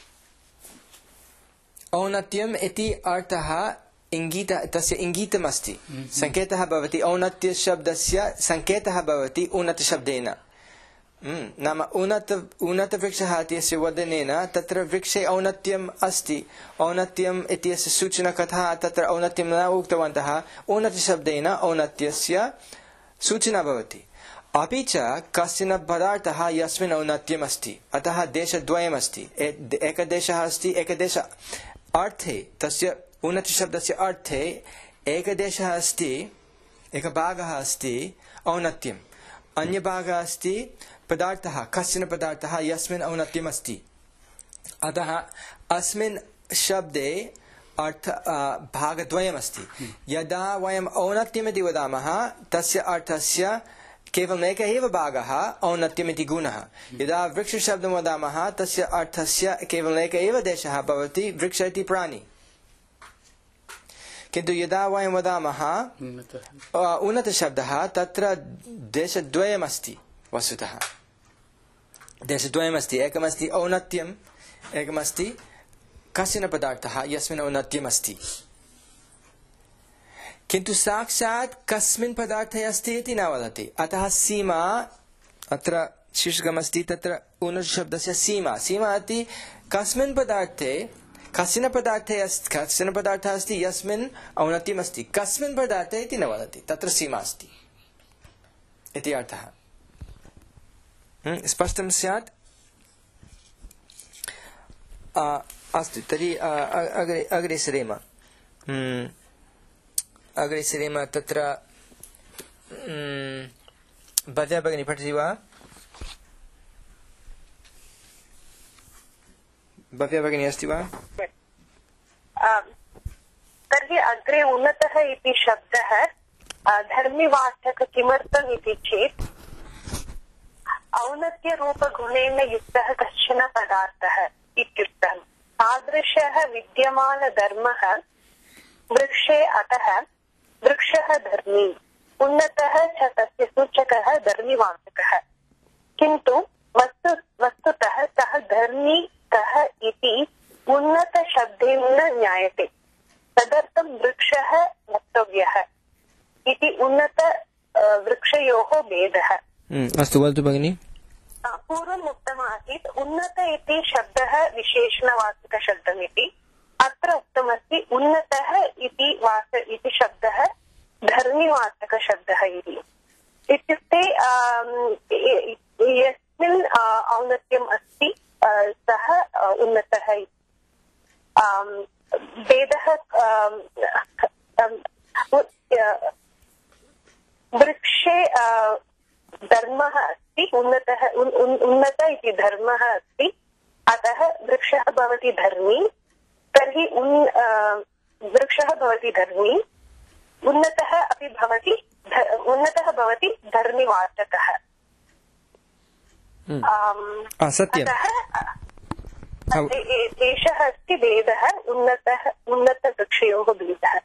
औन्नत्यम् इति अर्थः इंगित तस्य इंगितमस्ति संकेतः भवति औन्नत्यशब्दस्य संकेतः भवति उन्नतशब्देन नाम उन्नत उन्नतवृक्षः इत्यस्य वदनेन तत्र वृक्षे औन्नत्यम् अस्ति औन्नत्यम् इत्यस्य सूचना कथा तत्र औन्नत्यं न उक्तवन्तः उन्नतशब्देन औन्नत्यस्य सूचना भवति अपि च कश्चन पदार्थः यस्मिन् औन्नत्यम् अस्ति अतः देशद्वयमस्ति एकदेशः अस्ति एकदेश अर्थे तस्य उन्नतशब्दस्य अर्थे एकदेशः अस्ति एकभागः अस्ति औन्नत्यम् अन्यभागः अस्ति पदार्थः कश्चन पदार्थः यस्मिन् औन्नत्यम् अस्ति अतः अस्मिन् शब्दे अर्थ भागद्वयमस्ति यदा वयम् औन्नत्यमिति वदामः तस्य अर्थस्य केवलम् एकः एव भागः औन्नत्यमिति गुणः यदा वृक्षशब्दं वदामः तस्य अर्थस्य केवलम् एकः एव देशः भवति वृक्ष इति प्राणी किन्तु यदा वयं वदामः उन्नतशब्दः तत्र देशद्वयमस्ति वस्तुतः देशद्वयमस्ति एकमस्ति औन्नत्यम् एकमस्ति कश्चन पदार्थः यस्मिन् औन्नत्यमस्ति किन्तु साक्षात् कस्मिन् पदार्थे अस्ति इति न वदति अतः सीमा अत्र शीर्षकमस्ति तत्र उन्नतशब्दस्य सीमा सीमा इति कस्मिन् पदार्थे कश्चन पदार्थे अस्ति कश्चन पदार्थः अस्ति यस्मिन् औन्नत्यम् अस्ति कस्मिन् पदार्थे इति न वदति तत्र सीमा अस्ति इति अर्थः स्पष्टं स्यात् अस्तु तर्हि अग्रे अग्रे सरेम अग्रे सरेम तत्र भजा भगिनी पठति वा भव्या भगिनी अस्ति वा तर्हि अग्रे उन्नतः इति शब्दः धर्मिवाचक किमर्थम् इति चेत् औन्नत्यरूपगुणेन युक्तः कश्चन पदार्थः इत्युक्तम् तादृशः विद्यमानधर्मः वृक्षे अतः वृक्षः धर्मी उन्नतः च तस्य सूचकः धर्मिवाचकः किन्तु वस्तु वस्तुतः सः धर्मी कः इति उन्नतशब्देन न ज्ञायते तदर्थं वृक्षः वक्तव्यः इति उन्नत वृक्षयोः भेदः अस्तु वदतु भगिनि पूर्वम् उक्तमासीत् उन्नत इति शब्दः विशेषणवाचकशब्दमिति अत्र उक्तमस्ति उन्नतः इति वाच इति शब्दः धर्मिवाचकशब्दः इति इत्युक्ते यस्मिन् औन्नत्यम् अस्ति सः उन्नतः भेदः वृक्षे धर्मः अस्ति उन्नतः उन्नत इति धर्मः अस्ति अतः वृक्षः भवति धर्मी तर्हि वृक्षः भवति धर्मी उन्नतः अपि भवति उन्नतः भवति धर्मिवाचकः सत्यम् एषः अस्ति भेदः उन्नतः उन्नतवृक्षयोः भेदः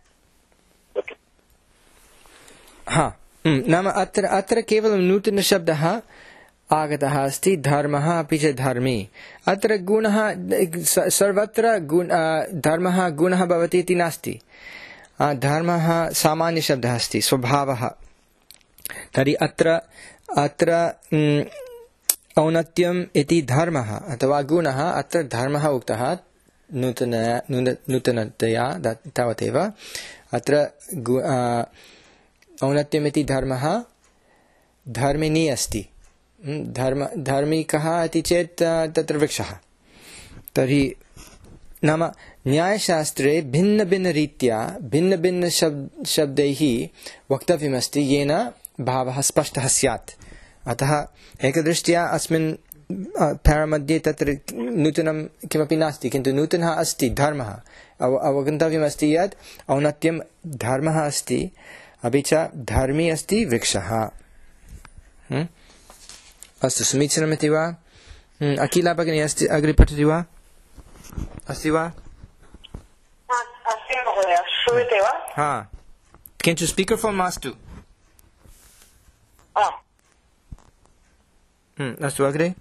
नाम अत्र अत्र केवलं नूतनशब्दः आगतः अस्ति धर्मः अपि च धर्मी अत्र गुणः सर्वत्र गुण धर्मः गुणः भवति इति नास्ति धर्मः सामान्यशब्दः अस्ति स्वभावः तर्हि अत्र अत्र औन्नत्यम् इति धर्मः अथवा गुणः अत्र धर्मः उक्तः नूतन नूतनतया तावदेव अत्र औन्नत्यमिति धर्मः धर्मिणी अस्ति। धर्म धर्मी कः इति चेत् तत्र वृक्षः। तर्हि नाम न्यायशास्त्रे भिन्नभिन्नरीत्या भिन्नभिन्न शब्द शब्दैः वक्तव्यमस्ति येन भावः स्पष्टः स्यात्। अतः एकदृष्ट्या अस्मिन् पैरामध्ये तत्र नूतनं किमपि नास्ति, किन्तु नूतनः अस्ति धर्मः। अव अवगन्तव्यमस्ति यत् औन्नत्यं धर्मः अस्ति, अपि च धर्मी अस्ति वृक्षः। अस्तु, समीचीनमिति वा? अखिला भगिनी अस्ति, अग्रे पठति वा? अस्ति वा? अस्ति महोदय, श्रूयते वा? हा, किञ्चित् स्पीकर् फोन् मास्तु। अस्तु, अग्रे।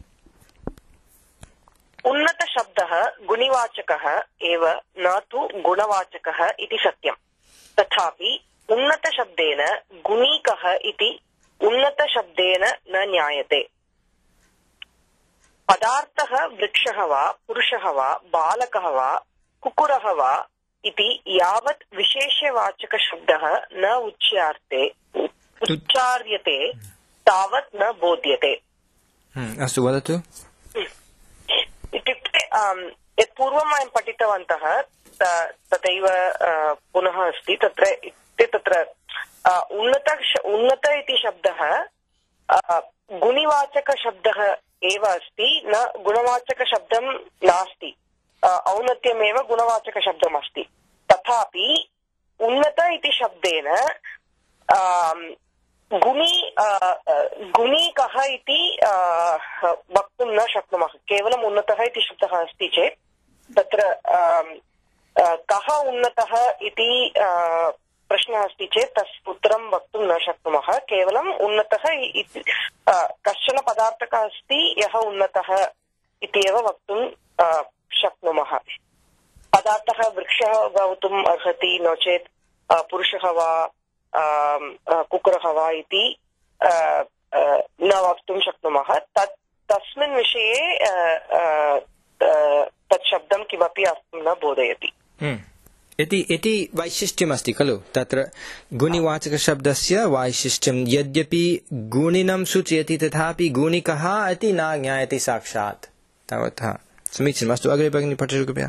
उन्नतशब्दः गुणिवाचकः एव न तु गुणवाचकः इति सत्यम्। तथापि उन्नतशब्देन गुणीकः इति उन्नतशब्देन न ज्ञायते। पदार्थः वृक्षः वा पुरुषः वा बालकः वा कुकुरः वा इति यावत् विशेष्यवाचकशब्दः न उच्चार्यते उच्चार्यते तावत् न बोध्यते। अस्तु, वदतु। इत्युक्ते यत् पूर्वं वयं पठितवन्तः तथैव पुनः अस्ति। तत्र तत्र उन्नत उन्नत इति शब्दः गुणिवाचकशब्दः एव अस्ति, न गुणवाचकशब्दं नास्ति। औन्नत्यमेव गुणवाचकशब्दम् अस्ति। तथापि उन्नत इति शब्देन गुणी गुणीकः इति वक्तुं न शक्नुमः। केवलम् उन्नतः इति शब्दः अस्ति चेत् तत्र कः उन्नतः इति प्रश्नः अस्ति चेत् तस्य उत्तरं वक्तुं न शक्नुमः। केवलम् उन्नतः इति कश्चन पदार्थः अस्ति यः उन्नतः इति एव वक्तुं शक्नुमः। पदार्थः वृक्षः भवितुम् अर्हति, नो चेत् पुरुषः वा कुकुरः वा इति न वक्तुं शक्नुमः। तत् तस्मिन् विषये तत् शब्दं किमपि अस्मान् न बोधयति। इति इति वैशिष्ट्यमस्ति खलु तत्र गुणिवाचकशब्दस्य वैशिष्ट्यं। यद्यपि गुणिनं सूचयति तथापि गुणिकः इति न ज्ञायते साक्षात्। तावत् समीचीनम्। अस्तु, अग्रे भगिनी पठतु कृपया।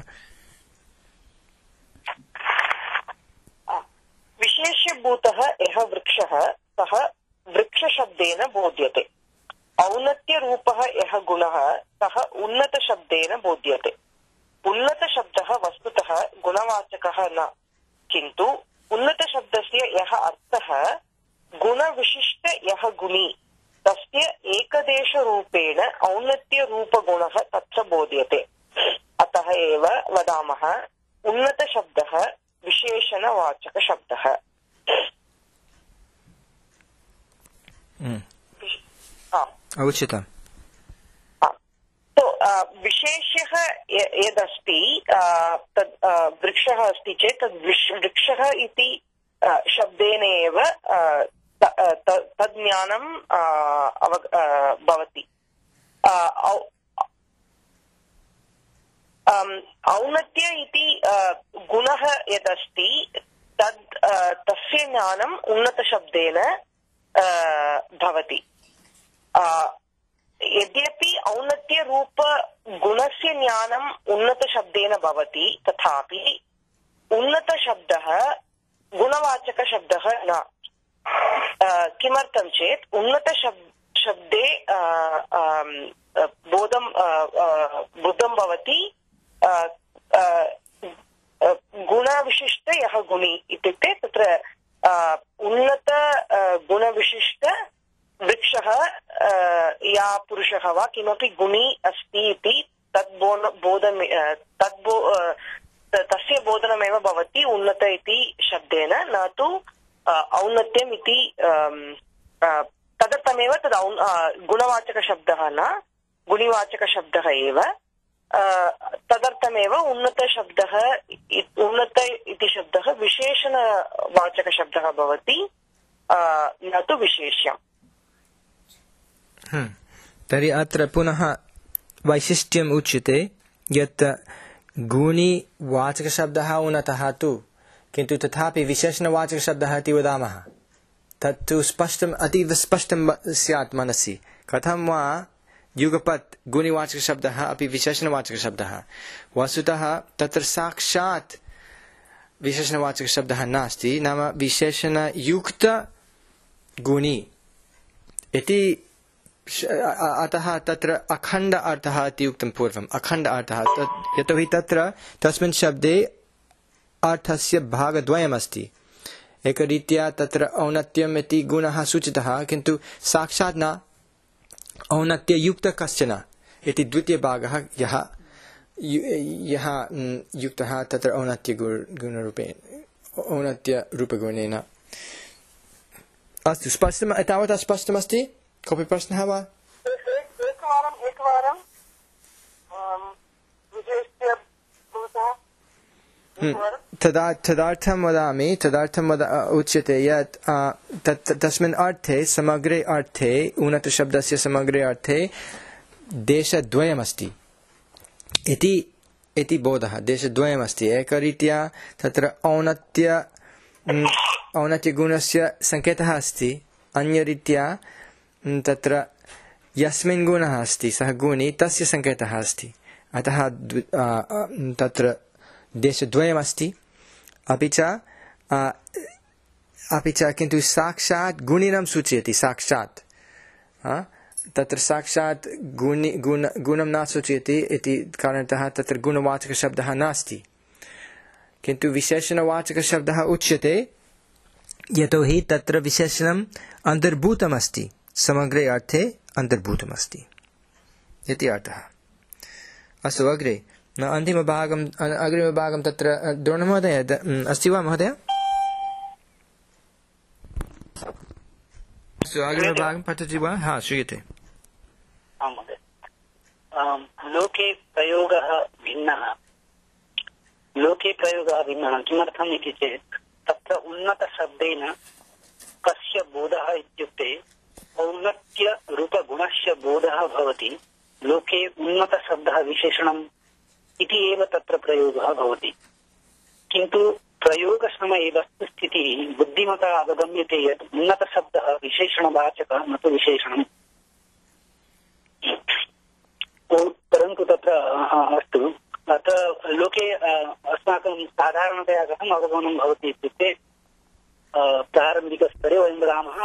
विशेष्यभूतः यः वृक्षः सः वृक्षशब्देन बोध्यते। औन्नत्यरूपः यः गुणः सः उन्नतशब्देन बोध्यते। उन्नतशब्दः वस्तुतः गुणवाचकः न, किन्तु उन्नतशब्दस्य यः अर्थः गुणविशिष्ट यः गुणी तस्य एकदेशरूपेण औन्नत्यरूपगुणः तत्र बोध्यते। अतः एव वदामः उन्नतशब्दः विशेषणवाचकशब्दः। अवचितम्। तो विशेष्यः यदस्ति तद् वृक्षः अस्ति चेत् तद् वृक्षः इति शब्देन एव तद् ज्ञानं भवति। औन्नत्य इति गुणः यदस्ति तद् तस्य ज्ञानम् उन्नतशब्देन भवति। यद्यपि औन्नत्यरूप गुणस्य ज्ञानम् उन्नतशब्देन भवति, तथापि उन्नतशब्दः गुणवाचकशब्दः न। किमर्थं चेत् उन्नतशब्दे बोधं बुद्धं भवति गुणविशिष्ट यः गुणी। इत्युक्ते तत्र उन्नत गुणविशिष्ट वृक्षः या पुरुषः वा किमपि गुणी अस्ति इति तद् बोधं तद् तस्य बोधनमेव भवति उन्नत इति शब्देन, न तु औन्नत्यम् इति। तदर्थमेव तद् गुणवाचकशब्दः न गुणिवाचकशब्दः एव। तदर्थमेव उन्नतशब्दः उन्नत इति शब्दः विशेषणवाचकशब्दः भवति, न तु विशेष्यम्। तर्हि अत्र पुनः वैशिष्ट्यम् उच्यते यत् गुणिवाचकशब्दः उन्नतः तु किन्तु तथापि विशेषणवाचकशब्दः इति वदामः तत्तु स्पष्टम् अतीव स्पष्टं स्यात् मनसि कथं वा युगपत् गुणिवाचकशब्दः अपि विशेषणवाचकशब्दः वस्तुतः तत्र साक्षात् विशेषणवाचकशब्दः नास्ति नाम विशेषणयुक्त गुणी इति अतः तत्र अखण्ड अर्थः इति उक्तं पूर्वम् अखण्ड अर्थः यतोहि तत्र तस्मिन् शब्दे अर्थस्य भागद्वयमस्ति एकरीत्या तत्र औन्नत्यम् इति गुणः सूचितः किन्तु साक्षात् न औन्नत्ययुक्त कश्चन इति द्वितीयभागः यः यः युक्तः तत्र औन्नत्यगुणरूपेण औन्नत्यरूपगुणेन अस्तु स्पष्टम् एतावता स्पष्टमस्ति कोऽपि प्रश्नः वा एकवारम् एकवारं विशेष्य तदा तदर्थं वदामि तदर्थं वद उच्यते यत् तस्मिन् अर्थे समग्रे अर्थे उन्नतशब्दस्य समग्रे अर्थे देशद्वयमस्ति इति इति बोधः देशद्वयमस्ति एकरीत्या तत्र औन्नत्य औन्नत्यगुणस्य सङ्केतः अस्ति अन्यरीत्या तत्र यस्मिन् गुणः अस्ति सः गुणी तस्य सङ्केतः अस्ति अतः तत्र देशद्वयमस्ति अपि च अपि च किन्तु साक्षात् गुणिनं सूचयति साक्षात् तत्र साक्षात् गुणि गुण गुणं न सूचयति इति कारणतः तत्र गुणवाचकशब्दः नास्ति किन्तु विशेषणवाचकशब्दः उच्यते यतोहि तत्र विशेषणम् अन्तर्भूतमस्ति समग्रे अर्थे अन्तर्भूतमस्ति इति अर्थः अस्तु अग्रे न अन्तिमभागम् अग्रिमभागं तत्र द्रोणमहोदय अस्ति वा महोदय अस्तु अग्रिमभागं पठति वा हा श्रूयते लोके प्रयोगः भिन्नः लोके प्रयोगः भिन्नः किमर्थम् इति चेत् तत्र उन्नतशब्देन कस्य बोधः इत्युक्ते औन्नत्यरूपगुणस्य बोधः भवति लोके उन्नतशब्दः विशेषणम् इति एव तत्र प्रयोगः भवति किन्तु प्रयोगसमये वस्तुस्थितिः बुद्धिमता अवगम्यते यत् उन्नतशब्दः विशेषणवाचकः न तु विशेषणम् परन्तु तत्र अस्तु अतः लोके अस्माकं साधारणतया कथम् अवगमनं भवति इत्युक्ते प्रारम्भिकस्तरे वयं वदामः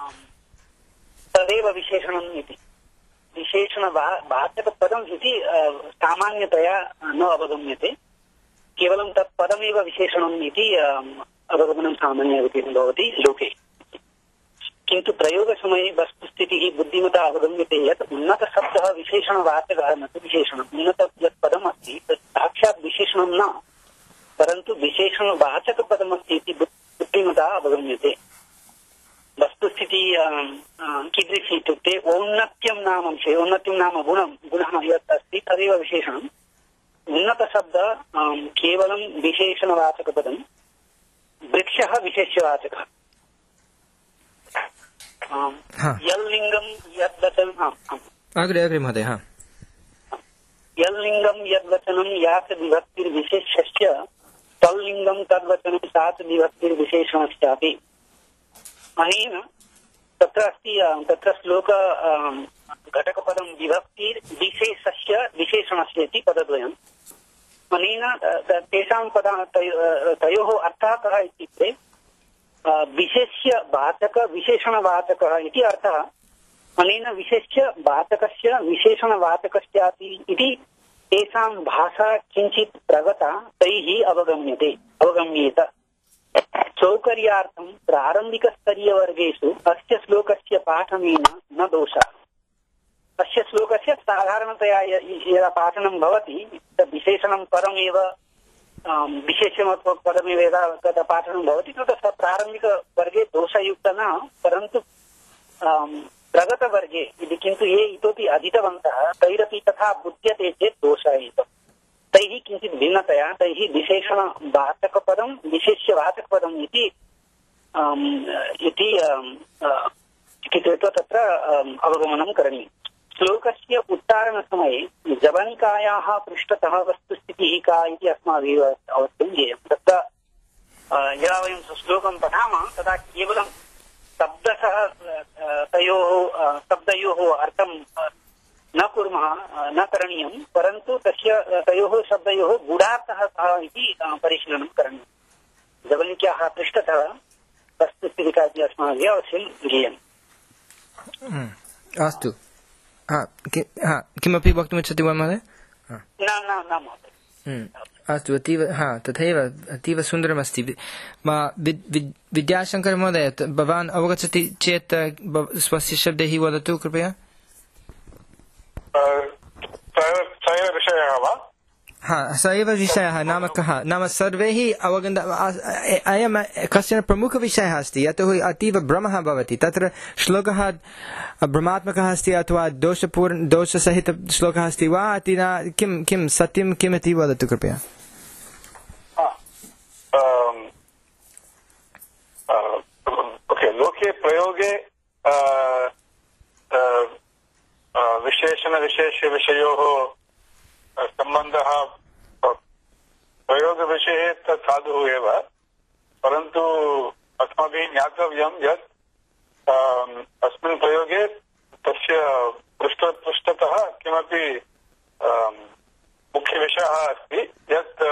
तदेव विशेषणम् इति विशेषणवाचकपदम् इति सामान्यतया न अवगम्यते केवलं तत् पदमेव विशेषणम् इति अवगमनं सामान्यरूपेण भवति लोके किन्तु प्रयोगसमये वस्तुस्थितिः बुद्धिमता अवगम्यते यत् उन्नतशब्दः विशेषणवाचकः न तु विशेषणम् उन्नत यत् पदम् अस्ति तत् साक्षात् विशेषणं न परन्तु विशेषणवाचकपदमस्ति इति बुद्धिमता अवगम्यते वस्तुस्थितिः कीदृशी इत्युक्ते औन्नत्यं नाम अंशे औन्नत्यं नाम गुणं गुणः यत् अस्ति तदेव विशेषणम् उन्नतशब्द केवलं विशेषणवाचकपदं वृक्षः विशेष्यवाचकः यल्लिङ्गं यद्वचनं अग्रे अग्रे महोदय यल्लिङ्गं यद्वचनं याच विभक्तिर्विशेष्यस्य तल्लिङ्गं तद्वचनं साच विभक्तिर्विशेषणस्यापि अनेन तत्र अस्ति तत्र श्लोक घटकपदं विभक्तिर्विशेषस्य विशेषणस्य इति पदद्वयम् अनेन तेषां पदा तयोः अर्थः कः इत्युक्ते विशेष्य वाचक विशेषणवाचकः इति अर्थः अनेन विशेष्य वाचकस्य विशेषणवाचकस्यापि इति तेषां भाषा किञ्चित् प्रगता तैः अवगम्यते अवगम्येत सौकर्यार्थं प्रारम्भिकस्तरीयवर्गेषु अस्य श्लोकस्य पाठनेन न दोषः अस्य श्लोकस्य साधारणतया यदा पाठनं भवति विशेषणं परमेव विशेषणपदमेव यदा तदा पाठनं भवति तदा प्रारम्भिकवर्गे दोषयुक्त न परन्तु प्रगतवर्गे यदि किन्तु ये इतोपि अधीतवन्तः तैरपि तथा बुध्यते चेत् दोषः एव तैः किञ्चित् भिन्नतया तैः विशेषणवाचकपदं विशेष्यवाचकपदम् इति इति कृत्वा तत्र अवगमनं करणीयम् श्लोकस्य उच्चारणसमये जवनिकायाः पृष्ठतः वस्तुस्थितिः का इति अस्माभिः अवश्यं ज्ञेयं तत्र यदा वयं श्लोकं पठामः तदा केवलं शब्दतः तयोः शब्दयोः अर्थं न कुर्मः न करणीयं परन्तु तस्य तयोः शब्दयोः गूढार्थः कः इति परिशीलनं करणीयं जवनिक्याः पृष्ठतः वस्तुस्थितिका इति अस्माभिः अवश्यं ज्ञेयम्। अस्तु किमपि वक्तुमिच्छति वा महोदय? न न न महोदय। अस्तु अतीव हा तथैव अतीव सुन्दरमस्ति। विद्याशङ्कर महोदय भवान् अवगच्छति चेत् स्वस्य शब्दैः वदतु कृपया। विषयः वा? हा स एव विषयः नाम कः नाम सर्वैः अवगन्ध अयं कश्चन प्रमुखविषयः अस्ति यतोहि अतीव भ्रमः भवति तत्र श्लोकः भ्रमात्मकः अस्ति अथवा दोषपूर्ण दोषसहित श्लोकः अस्ति वा अति न किं किं सत्यं किमिति वदतु कृपया। ओके लोके प्रयोगे विशेषण विशेष विषयोः सम्बन्धः प्रयोगविषये तत् साधुः एव परन्तु अस्माभिः ज्ञातव्यं यत् अस्मिन् प्रयोगे तस्य पृष्ठ पृष्ठतः किमपि मुख्यविषयः अस्ति यत्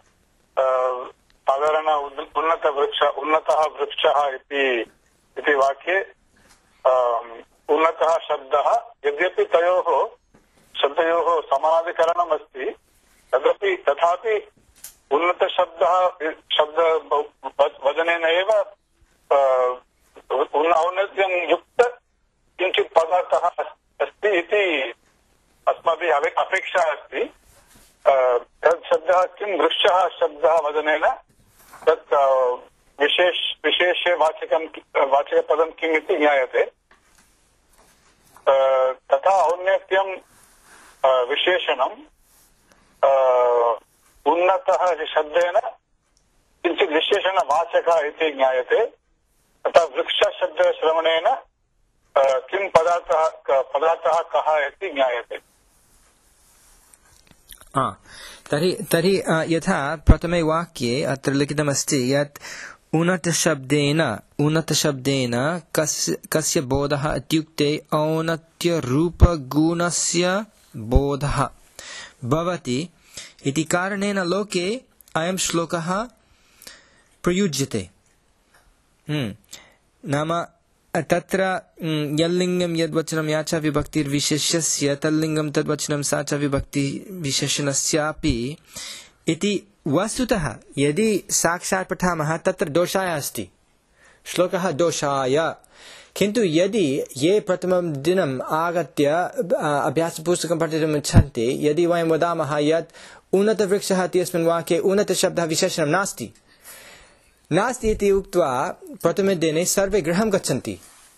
साधारण उन्नतवृक्ष उन्नतः वृक्षः इति वाक्ये उन्नतः शब्दः यद्यपि तयोः शब्दयोः समानाधिकरणम् अस्ति तदपि तथापि उन्नतशब्दः शब्द वदनेन एव औन्नत्यं युक्त किञ्चित् पदार्थः अस्ति इति अस्माभिः अपेक्षा अस्ति। तत् शब्दः किं वृक्षः शब्दः वदनेन तत् विशेष विशेषे वाचकं वाचकपदं किम् इति ज्ञायते। तथा औन्नत्यं विशेषणम् उन्नतः शब्देन किञ्चित् विशेषणवाचकः इति ज्ञायते। तथा वृक्षशब्दश्रवणेन किं पदार्थः पदार्थः कः इति ज्ञायते। तर्हि तर्हि यथा प्रथमे वाक्ये अत्र लिखितमस्ति यत् उन्नतशब्देन उन्नतशब्देन कस्य कस्य बोधः इत्युक्ते औन्नत्यरूपगुणस्य बोधः भवति इति कारणेन लोके अयं श्लोकः प्रयुज्यते। नाम तत्र यल्लिङ्गं यद्वचनं या च विभक्तिर्विशेष्यस्य तल्लिङ्गं तद्वचनं सा च विभक्तिविशेषणस्यापि इति वस्तुतः यदि साक्षात् पठामः तत्र दोषाय अस्ति श्लोकः दोषाय किन्तु यदि ये प्रथमं दिनम् आगत्य अभ्यासपुस्तकं पठितुम् इच्छन्ति यदि वयं वदामः यत् उन्नतवृक्षः इति अस्मिन् वाक्ये उन्नतशब्दः विशेषणं नास्ति नास्ति इति उक्त्वा प्रथमे दिने सर्वे गृहं गच्छन्ति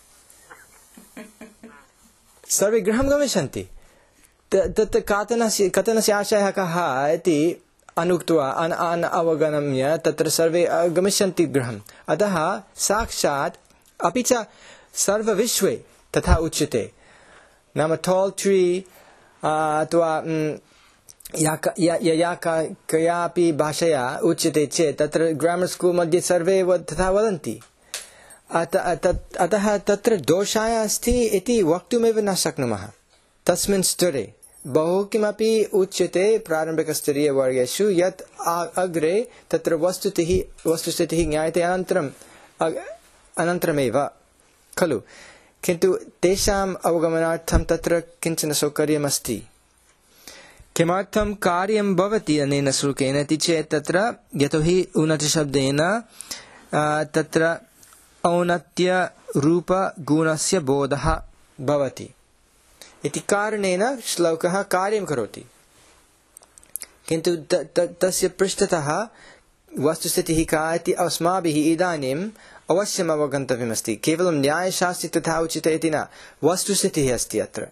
सर्वे गृहं गमिष्यन्ति तत् कथनस्य कथनस्य आशयः कः इति अनुक्त्वा अन अवगम्य तत्र सर्वे गमिष्यन्ति गृहम्। अतः साक्षात् अपि च सर्वविश्वे तथा उच्यते नाम टॉल ट्री अथवा या कयापि भाषया उच्यते चेत् तत्र ग्रामर् स्कूल् मध्ये सर्वे तथा वदन्ति। अतः तत्र दोषाय अस्ति इति वक्तुमेव न शक्नुमः। तस्मिन् स्तरे बहु किमपि उच्यते प्रारम्भिकस्तरीयवर्गेषु यत् अग्रे तत्र वस्तुतिः वस्तुस्थितिः ज्ञायते अनन्तरम् अनन्तरमेव खलु किन्तु तेषाम् अवगमनार्थं तत्र किञ्चन सौकर्यमस्ति। किमर्थं कार्यं भवति अनेन श्लोकेन इति चेत् तत्र यतोहि उन्नतशब्देन तत्र औन्नत्यरूपगुणस्य बोधः भवति इति कारणेन श्लोकः कार्यं करोति किन्तु तस्य पृष्ठतः वस्तुस्थितिः का इति अस्माभिः इदानीम् अवश्यम् अवगन्तव्यमस्ति। केवलं न्यायशास्त्रे तथा उचिते इति न वस्तुस्थितिः अस्ति अत्र।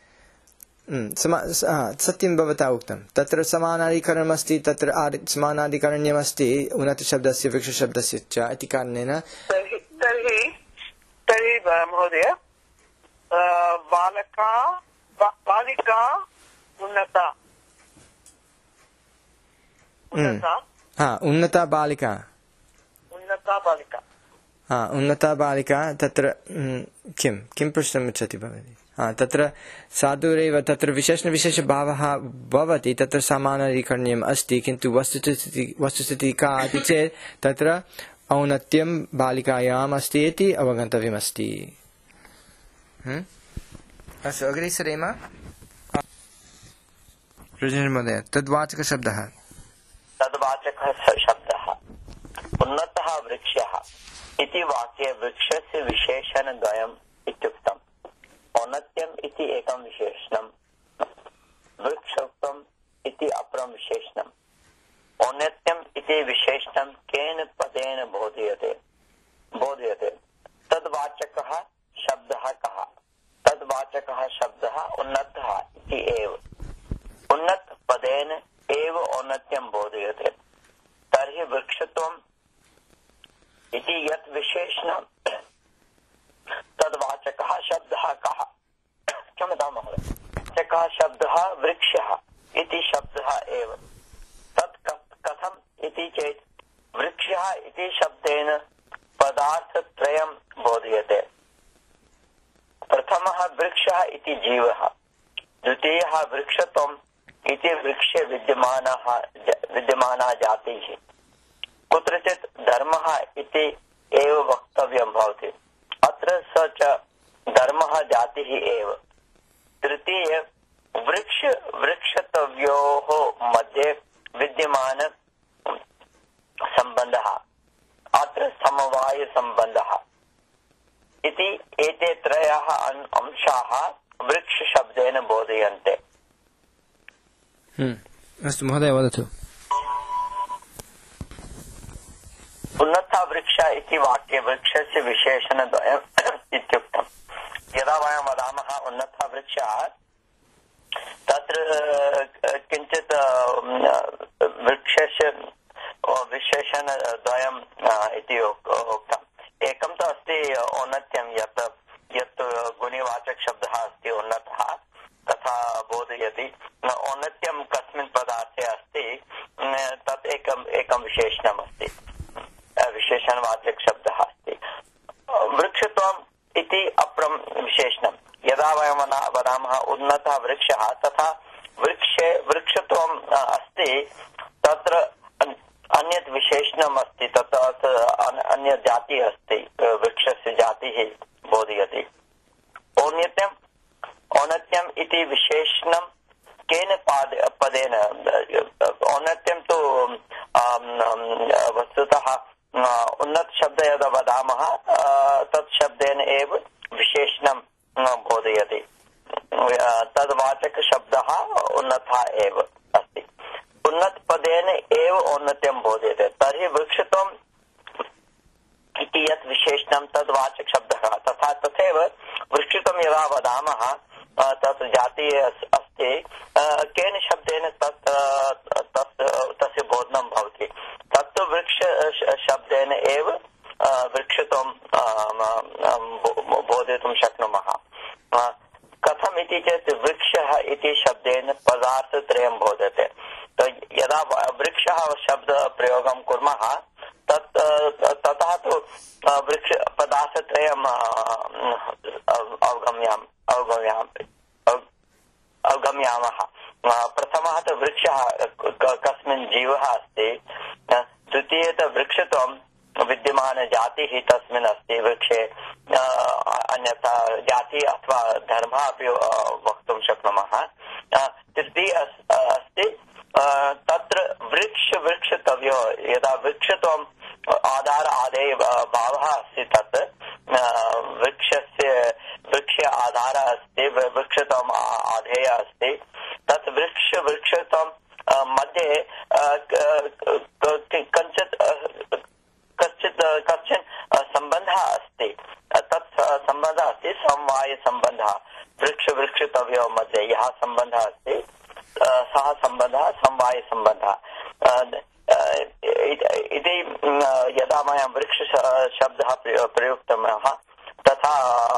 सत्यं भवता उक्तं तत्र समानाधिकरणमस्ति तत्र समानाधिकरण्यमस्ति उन्नतशब्दस्य वृक्षशब्दस्य च इति कारणेन तर्हि तर्हि महोदय बालका बालिका उन्नता उन्नता बालिका उन्नता बालिका उन्नता बालिका तत्र किं किं पृष्टमिच्छति भवती तत्र साधुरेव तत्र विशेषणविशेषभावः भवति तत्र सामान्यीकरणीयम् अस्ति किन्तु वस्तुस्थितिः वस्तुस्थितिः का इति चेत् तत्र औन्नत्यं बालिकायाम् अस्ति इति अवगन्तव्यमस्ति। अस्तु अग्रे सरेम। महोदय तद्वाचकशब्दः तद्वाचकः शब्दः उन्नतः वृक्षः इति वाक्ये वृक्षस्य विशेषणद्वयम् इत्युक्तम्। औन्नत्यम् इति एकं विशेषणं, वृक्षत्वम् इति अपरं विशेषणम्। औन्नत्यम् इति विशेषणं केन पदेन बोधयते बोधयते तद्वाचकः शब्दः कः? तद्वाचकः शब्दः उन्नतः इति एव। उन्नत पदेन एव औन्नत्यं बोधयते। तर्हि वृक्षत्वम् इति यत् विशेषणं तद्वाचकः शब्दः कः? क्षम्यतां महोदय, वाचकः शब्दः वृक्षः इति शब्दः एव। तत् कथम् इति चेत् वृक्षः इति शब्देन पदार्थत्रयं बोधयते। प्रथमः वृक्षः इति जीवः, द्वितीयः वृक्षत्वम् इति वृक्षे विद्यमानः विद्यमाना जातिः। कुत्रचित् धर्मः इति एव वक्तव्यं भवति, अत्र स च धर्मः जातिः एव। तृतीय वृक्ष वृक्षतव्योः मध्ये विद्यमान सम्बन्धः, अत्र समवाय सम्बन्धः इति एते त्रयः अंशाः वृक्ष शब्देन बोधयन्ते। अस्तु महोदय वदतु। उन्नतः वृक्षः इति वाक्ये वृक्षस्य विशेषणद्वयम् इत्युक्तम्। यदा वयं वदामः उन्नतः वृक्षः, तत्र किञ्चित् वृक्षस्य विशेषणद्वयम् इति उक्तम्। एकं तु अस्ति औन्नत्यं, यत् यत् गुणिवाचक शब्दः अस्ति उन्नतः तथा बोधयति। औन्नत्यं कस्मिन् पदार्थे अस्ति तत् एकम् एकं विशेषणम् अस्ति, विशेषणवाचक शब्दः अस्ति। वृक्षत्वम् इति अपरं विशेषणं। यदा वयं वदामः उन्नतः वृक्षः, तथा वृक्षे वृक्षत्वम् अस्ति, तत्र अन्यत् विशेषणम् अस्ति, तत्र अन्य जातिः अस्ति, वृक्षस्य जातिः बोधयति। औन्नत्यम् औन्नत्यम् इति विशेषणं केन पदेन? औन्नत्यं तु वस्तुतः उन्नत शब्द यदा वदामः तत् शब्देन एव विशेषणं बोधयति। तद्वाचक शब्दः उन्नतः एव अस्ति। उन्नत पदेन एव औन्नत्यं बोधयते। तर्हि वृक्षत्वम् इति यत् विशेषणं तद्वाचक शब्दः, तथा तथैव वृक्षत्वं यदा वदामः तत् जातिः अस्ति, केन शब्देन तत् तस्य बोधनं भवति? तत्तु वृक्ष शब्देन एव वृक्षत्वं बोधयितुं शक्नुमः। कथम् इति चेत् वृक्षः इति शब्देन पदार्थत्रयं बोधते। तो यदा वृक्षः शब्दप्रयोगं कुर्मः तत् ततः तु वृक्ष पदार्थत्रयम् अवगम्याम् अवगम्याम् अवगम्यामः। प्रथमः तु वृक्षः कस्मिन् जीवः अस्ति, द्वितीयतः वृक्षत्वं विद्यमानजातिः तस्मिन् अस्ति वृक्षे, अन्यथा जातिः अथवा धर्मः अपि वक्तुं शक्नुमः। तृतीय अस्ति तत्र वृक्ष वृक्षतव्यो, यदा वृक्षत्वम् आधार आदेय भावः अस्ति, तत् वृक्षस्य वृक्षे आधारः अस्ति, वृक्षत्वम् आधेयः अस्ति, तत् वृक्ष वृक्षत्वं मध्ये कञ्चित् कश्चित् कश्चन सम्बन्धः अस्ति। तत् सम्बन्धः अस्ति समवायसम्बन्धः। वृक्ष वृक्षतव्योः मध्ये यः सम्बन्धः अस्ति सः सम्बन्धः समवायसम्बन्धः इति। यदा मया वृक्ष शब्दः प्रयुक्तः तथा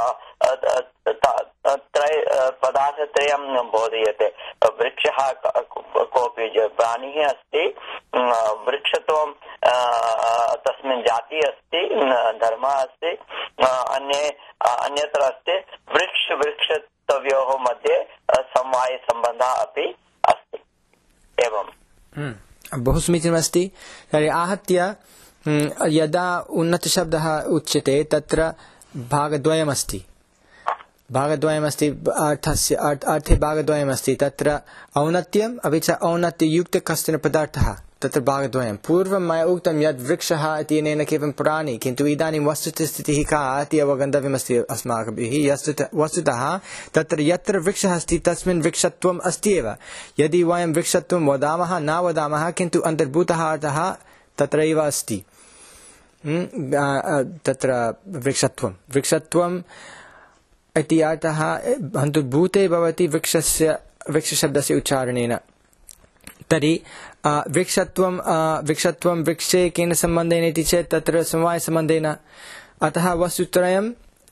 त्रय पदार्थत्रयं बोधयते। वृक्षः कोऽपि प्राणिः अस्ति, वृक्षत्वं तस्मिन् जाति अस्ति, धर्मः अस्ति, अन्ये अन्यत्र अस्ति वृक्ष वृक्षत्वयोः मध्ये समवायसम्बन्धः अपि अस्ति। एवं बहु समीचीनमस्ति। तर्हि आहत्य यदा उन्नतशब्दः उच्यते तत्र भागद्वयमस्ति भागद्वयमस्ति अर्थस्य अर्थे भागद्वयमस्ति। तत्र औन्नत्यम् अपि च औन्नत्ययुक्त कश्चन पदार्थः, तत्र भागद्वयं। पूर्वं मया उक्तं यद् वृक्षः इत्यनेन केवलं पुराणि, किन्तु इदानीं वस्तुस्थितिः का इति अवगन्तव्यमस्ति अस्माभिः। वस्तुतः तत्र यत्र वृक्षः अस्ति तस्मिन् वृक्षत्वम् अस्ति एव। यदि वयं वृक्षत्वं वदामः न वदामः, किन्तु अन्तर्भूतः अर्थः तत्रैव अस्ति। तत्र वृक्षत्वं वृक्षत्वम् इति अर्थः अन्तर्भूते भवति वृक्षस्य वृक्षशब्दस्य उच्चारणेन। तर्हि वृक्षत्वं वृक्षत्वं वृक्षे केन सम्बन्धेन इति चेत् तत्र समवायसम्बन्धेन। अतः वस्तुत्रयम्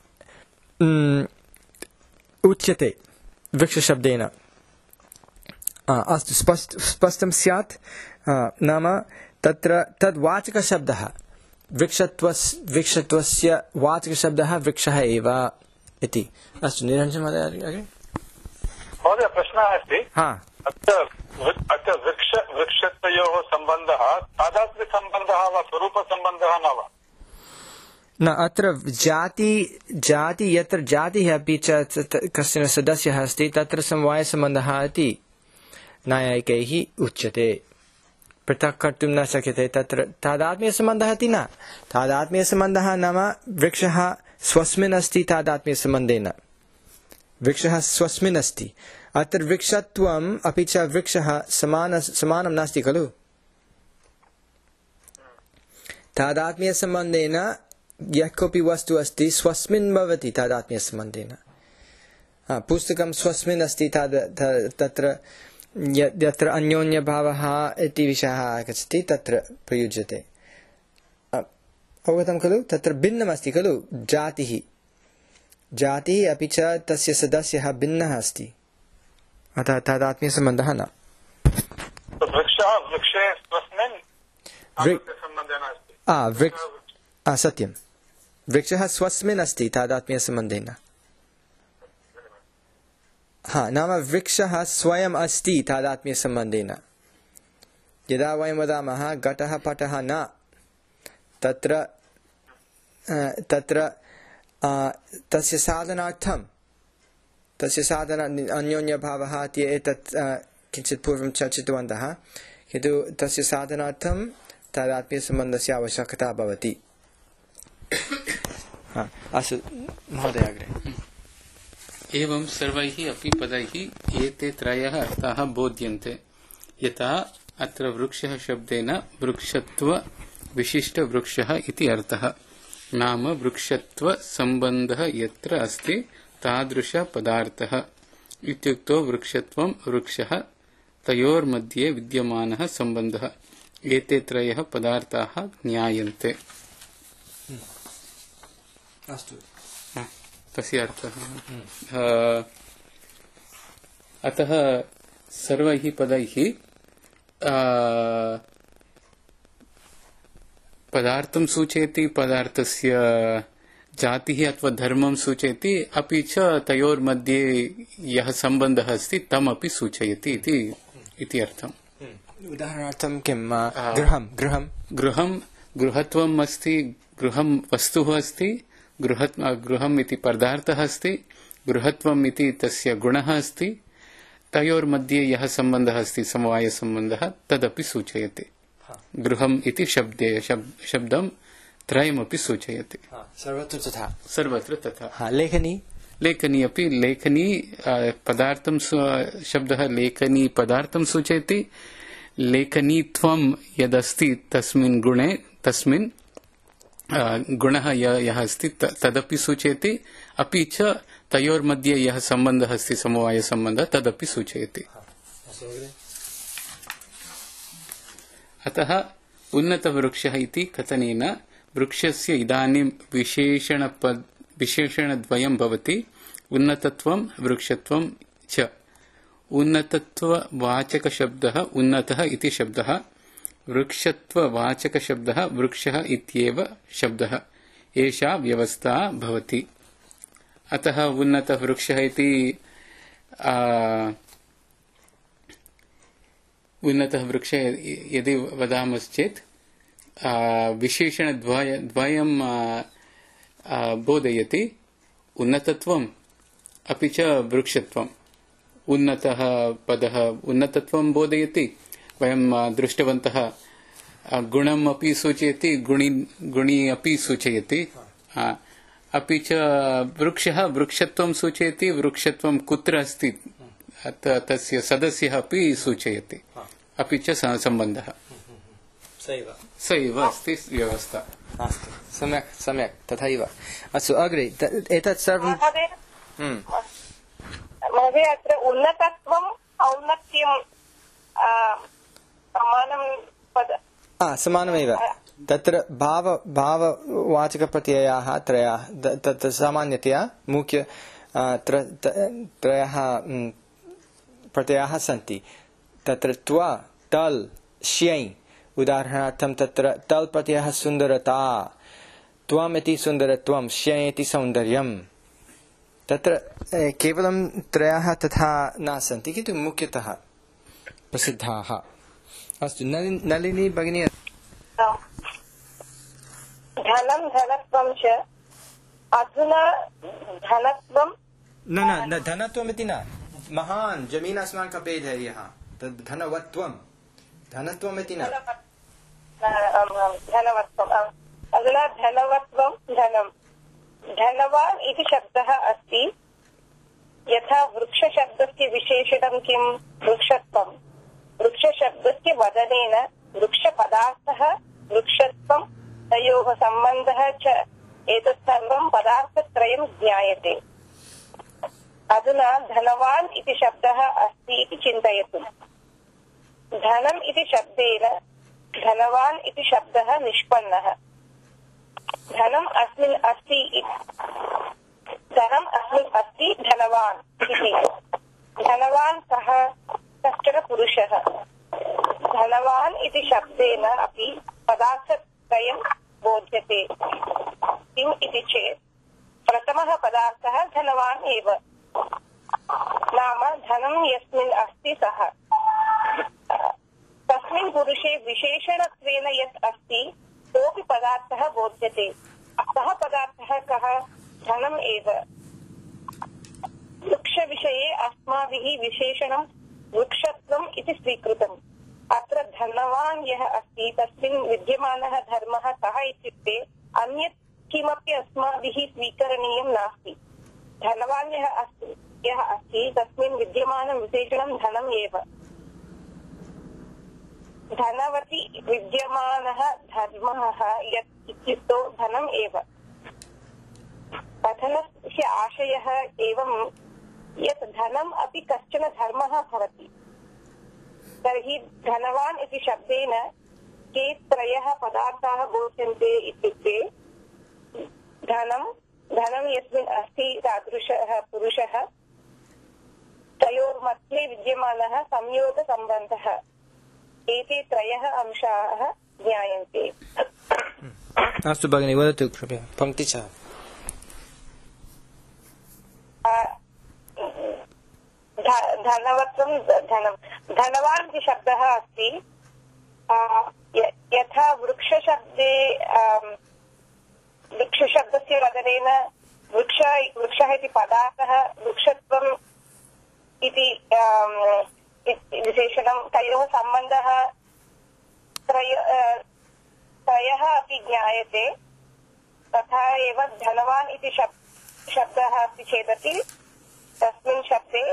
उच्यते वृक्षशब्देन। अस्तु, स्पष्ट स्पष्टं स्यात्। नाम तत्र तद्वाचकशब्दः वृक्षत्वस् वृक्षत्वस्य वाचकशब्दः वृक्षः एव इति। अस्तु, निरञ्जन महोदय। महोदय, प्रश्नः अस्ति। हा, अत्र अत्र वृक्ष वृक्षत्वयोः सम्बन्धः तादात्म्यसम्बन्धः वा स्वरूपसम्बन्धः न वा? न, अत्र जाति जाति यत्र जातिः अपि च कश्चन सदस्यः अस्ति तत्र समवायसम्बन्धः इति नैयायिकैः उच्यते। पृथक् कर्तुं न शक्यते। तत्र तादात्म्यसम्बन्धः इति न। तादात्म्यसम्बन्धः नाम वृक्षः स्वस्मिन् अस्ति तादात्म्यसम्बन्धेन। वृक्षः स्वस्मिन् अस्ति। अत्र वृक्षत्वम् अपि च वृक्षः समान समानं नास्ति खलु। तादात्म्यसम्बन्धेन यः कोऽपि वस्तु अस्ति स्वस्मिन् भवति तादात्म्यसम्बन्धेन। पुस्तकं स्वस्मिन् अस्ति तत्र यत्र अन्योन्यभावः इति विषयः आगच्छति तत्र प्रयुज्यते। अवगतं खलु। तत्र भिन्नमस्ति खलु। जातिः जातिः अपि च तस्य सदस्यः भिन्नः अस्ति। अतः तादात्म्यसम्बन्धः न। वृक्षः वृक्षे स्वस्मिन् तादात्म्यसम्बन्धेन अस्ति। सत्यं, वृक्षः स्वस्मिन् अस्ति तादात्म्यसम्बन्धेन। हा, नाम वृक्षः स्वयम् अस्ति तादात्म्यसम्बन्धेन। यदा वयं वदामः घटः पटः न, तत्र तत्र तस्य साधनार्थं तस्य साधन अन्योन्यभावः इति एतत् किञ्चित् पूर्वं चर्चितवन्तः, किन्तु तस्य साधनार्थं तादात्म्यसम्बन्धस्य आवश्यकता भवति। अस्तु महोदय, अग्रे। एवं सर्वैः अपि पदैः एते त्रयः अर्थाः बोध्यन्ते। यथा अत्र वृक्षः शब्देन वृक्षत्व विशिष्ट वृक्षः इति अर्थः। नाम वृक्षत्व सम्बन्धः यत्र अस्ति तादृश पदार्थः इत्युक्तो वृक्षत्वं वृक्षः तयोर्मध्ये विद्यमानः सम्बन्धः। एते त्रयः पदार्थाः ज्ञायन्ते। अस्तु, तस्य अर्थः। अतः सर्वैः पदैः पदार्थं सूचयति, पदार्थस्य जातिः अथवा धर्मं सूचयति, अपि च तयोर्मध्ये यः सम्बन्धः अस्ति तमपि सूचयति इति अर्थम्। उदाहरणार्थं किं? गृहं गृहं गृहं गृहत्वम् अस्ति, गृहं वस्तुः अस्ति, गृहत् गृहम् इति पदार्थः अस्ति, गृहत्वम् इति तस्य गुणः अस्ति, तयोर्मध्ये यः सम्बन्धः अस्ति समवायसम्बन्धः तदपि सूचयति। गृहम् इति शब्दे शब्दं त्रयमपि सूचयति। सर्वत्र तथा सर्वत्र तथा। लेखनी लेखनी अपि लेखनी पदार्थं शब्दः लेखनी पदार्थं सूचयति। लेखनीत्वं यदस्ति तस्मिन् गुणे तस्मिन् गुणः यः अस्ति तदपि सूचयति, अपि च तयोर्मध्ये यः सम्बन्धः अस्ति समवायसम्बन्धः तदपि सूचयति। अतः उन्नतवृक्षः इति कथनेन वृक्षस्य इदानीं विशेषणपद विशेषणद्वयं भवति, उन्नतत्वं वृक्षत्वं च। उन्नतत्ववाचकशब्दः उन्नतः इति शब्दः वृक्षत्ववाचकशब्दः वृक्षः इत्येव शब्दः, एषा व्यवस्था भवति। अतः उन्नतवृक्षः इति उन्नतः वृक्षः यदि वदामश्चेत् विशेषणद्वयं बोधयति, उन्नतत्वम् अपि च वृक्षत्वम्। उन्नतः पदः उन्नतत्वं बोधयति, वयं दृष्टवन्तः, गुणम् अपि सूचयति, गुणि गुणि अपि सूचयति, अपि च वृक्षः वृक्षत्वं सूचयति, वृक्षत्वं कुत्र अस्ति तस्य सदस्यः अपि सूचयति, अपि च सम्बन्धः सैव अस्ति व्यवस्था। अस्तु, सम्यक् सम्यक्, तथैव। अस्तु, अग्रे एतत् सर्वं महोदय, अत्र उन्नतत्वम् औन्नत्यं समानं पद समानमेव। तत्र भाव भाववाचकप्रत्ययाः त्रयः, तत् सामान्यतया मुख्य त्रयः प्रत्ययाः सन्ति। तत्र त्व टल् श्यै, उदाहरणार्थं तत्र टल् प्रत्ययः सुन्दरता, त्वम् इति सुन्दरत्वं, श्यै इति सौन्दर्यं। तत्र केवलं त्रयः तथा न सन्ति, किन्तु मुख्यतः प्रसिद्धाः। अस्तु, नलिनी भगिनी। धनं धनत्वं च, अधुना धनत्वं न न धनत्वम् इति न, महान् जमीन अस्माकं भेदः यः, तद् धनवत्वं, धनत्वम् इति न। धनवत्वम्, अधुना धनवत्वं धनं। धनवान् इति शब्दः अस्ति, यथा वृक्षशब्दस्य विशेषणं किं? वृक्षत्वं। वृक्षशब्दस्य वदनेन वृक्षपदार्थः, वृक्षत्वं, तयोः सम्बन्धः च, एतत् सर्वं पदार्थत्रयं ज्ञायते। अधुना धनवान् इति शब्दः अस्ति इति चिन्तयतु। धनम् इति शब्देन धनवान् इति शब्दः निष्पन्नः। धनम् अस्मिन् अस्ति, धनम् अस्मिन् अस्ति धनवान् इति। धनवान् कः? कश्चन पुरुषः। धनवान् इति शब्देन अपि पदार्थत्रयं बोध्यते। किम् इति चेत् प्रथमः पदार्थः धनवान् एव, नाम धनं यस्मिन् अस्ति सः। तस्मिन् पुरुषे विशेषणत्वेन यत् अस्ति सोऽपि पदार्थः बोध्यते। सः पदार्थः कः? धनम् एव। वृक्षविषये अस्माभिः विशेषणं वृक्षत्वम् इति स्वीकृतम्। अत्र धनवान् यः अस्ति तस्मिन् विद्यमानः धर्मः कः इत्युक्ते अन्यत् किमपि अस्माभिः स्वीकरणीयं नास्ति। धनवान् यः अस्ति यः अस्ति तस्मिन् विद्यमानं विशेषणं धनम् एव। धनवति विद्यमानः धर्मः यत् इत्युक्तौ धनम् एव। कथनस्य आशयः एवं यत् धनम् अपि कश्चन धर्मः भवति। तर्हि धनवान् इति शब्देन के त्रयः पदार्थाः बोध्यन्ते इत्युक्ते धनं, धनं यस्मिन् अस्ति तादृशः पुरुषः, तयोर्मध्ये विद्यमानः संयोगसम्बन्धः, एते त्रयः अंशाः ज्ञायन्ते। अस्तु भगिनी, वदतु कृपया पङ्क्तिशः। धनवत्वं धनं, धनवान् इति शब्दः अस्ति, यथा वृक्षशब्दे वृक्षशब्दस्य वदनेन वृक्ष वृक्षः इति पदार्थः, वृक्षत्वम् इति विशेषणं, तयोः सम्बन्धः त्रयः अपि ज्ञायते। तथा एव धनवान् इति शब्दः अस्ति चेदपि तस्मिन् शब्दे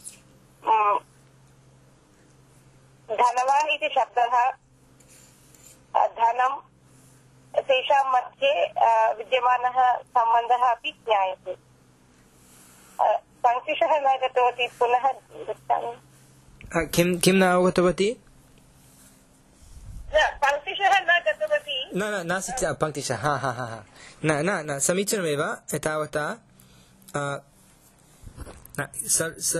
धनवान् इति शब्दः धनं तेषां मध्ये विद्यमानः सम्बन्धः अपि ज्ञायते। पङ्क्तिशः न गतवती, पुनः पृच्छामि। किं किं न अवगतवती? पङ्क्तिशः न गतवती। न न नासीत् पङ्क्तिशः। हा हा हा न न न समीचीनमेव। एतावता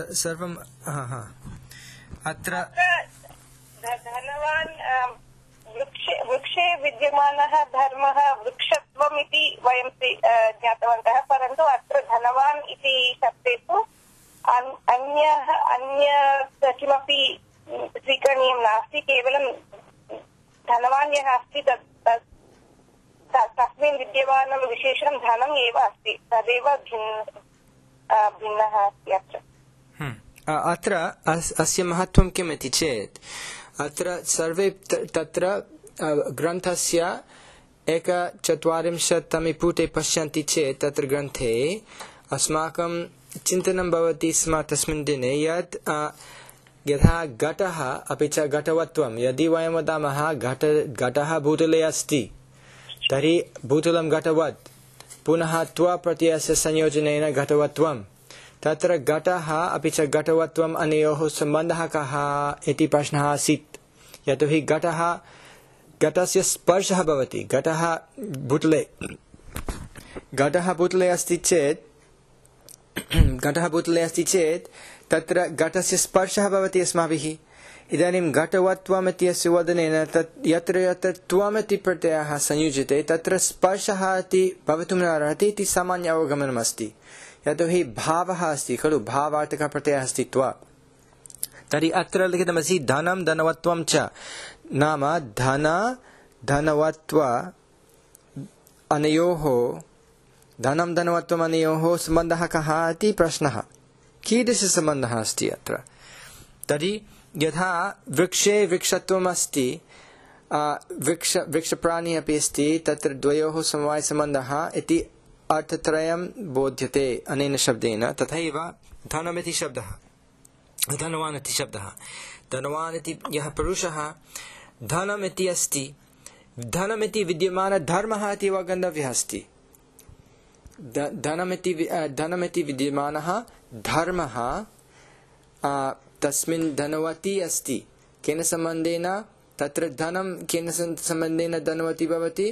सर्वं हा हा अत्र धनवान् वृक्षे वृक्षे विद्यमानः धर्मः वृक्षत्वमिति वयं ज्ञातवन्तः, परन्तु अत्र धनवान् इति शब्दे तु अन्यः अन्य किमपि स्वीकरणीयं नास्ति, केवलं धनवान् यः अस्ति तस्मिन् विद्यमानं विशेषं धनम् एव अस्ति, तदेव भिन्नः अस्ति अत्र। अत्र अस्य महत्त्वं किम् इति चेत् अत्र सर्वे तत्र ग्रन्थस्य एकचत्वारिंशत्तमे पुटे पश्यन्ति चेत् तत्र ग्रन्थे अस्माकं चिन्तनं भवति स्म तस्मिन् दिने यत् यथा घटः अपि च घटवत्वं, यदि वयं वदामः घट घटः भूतले अस्ति तर्हि भूतलं घटवत्, पुनः त्व प्रत्ययस्य संयोजनेन घटवत्वं, तत्र घटः अपि च घटवत्वम् अनयोः सम्बन्धः कः इति प्रश्नः आसीत्। यतोहि घटः घटस्य स्पर्शः भवति, घटः भूतले घटः भूतले अस्ति चेत् घटः भूतले अस्ति चेत् तत्र घटस्य स्पर्शः भवति अस्माभिः। इदानीं घटवत्वम् इत्यस्य वदनेन तत् यत्र यत्र त्वमिति प्रत्ययः संयुज्यते तत्र स्पर्शः इति भवितुं न अर्हति इति सामान्य अवगमनमस्ति। यतोहि भावः अस्ति खलु, भावार्थकः प्रत्ययः अस्ति त्व। तर्हि अत्र लिखितमस्ति धनं धनवत्वं च, नाम धन धनवत्व अनयोः धनं धनवत्वम् अनयोः सम्बन्धः कः इति प्रश्नः। कीदृशसम्बन्धः अस्ति अत्र? तर्हि यथा वृक्षे वृक्षत्वम् अस्ति, वृक्ष वृक्षप्राणी अपि अस्ति, तत्र द्वयोः समवायसम्बन्धः इति अर्थत्रयं बोध्यते अनेन शब्देन। तथैव धनमिति शब्दः, धनवान् इति शब्दः, धनवान् इति यः पुरुषः धनमिति अस्ति, धनमिति विद्यमानधर्मः इति अवगन्तव्यः अस्ति। धनमिति धनमिति विद्यमानः धर्मः तस्मिन् धनवती अस्ति। केन सम्बन्धेन तत्र धनं केन सम्बन्धेन धनवती भवति?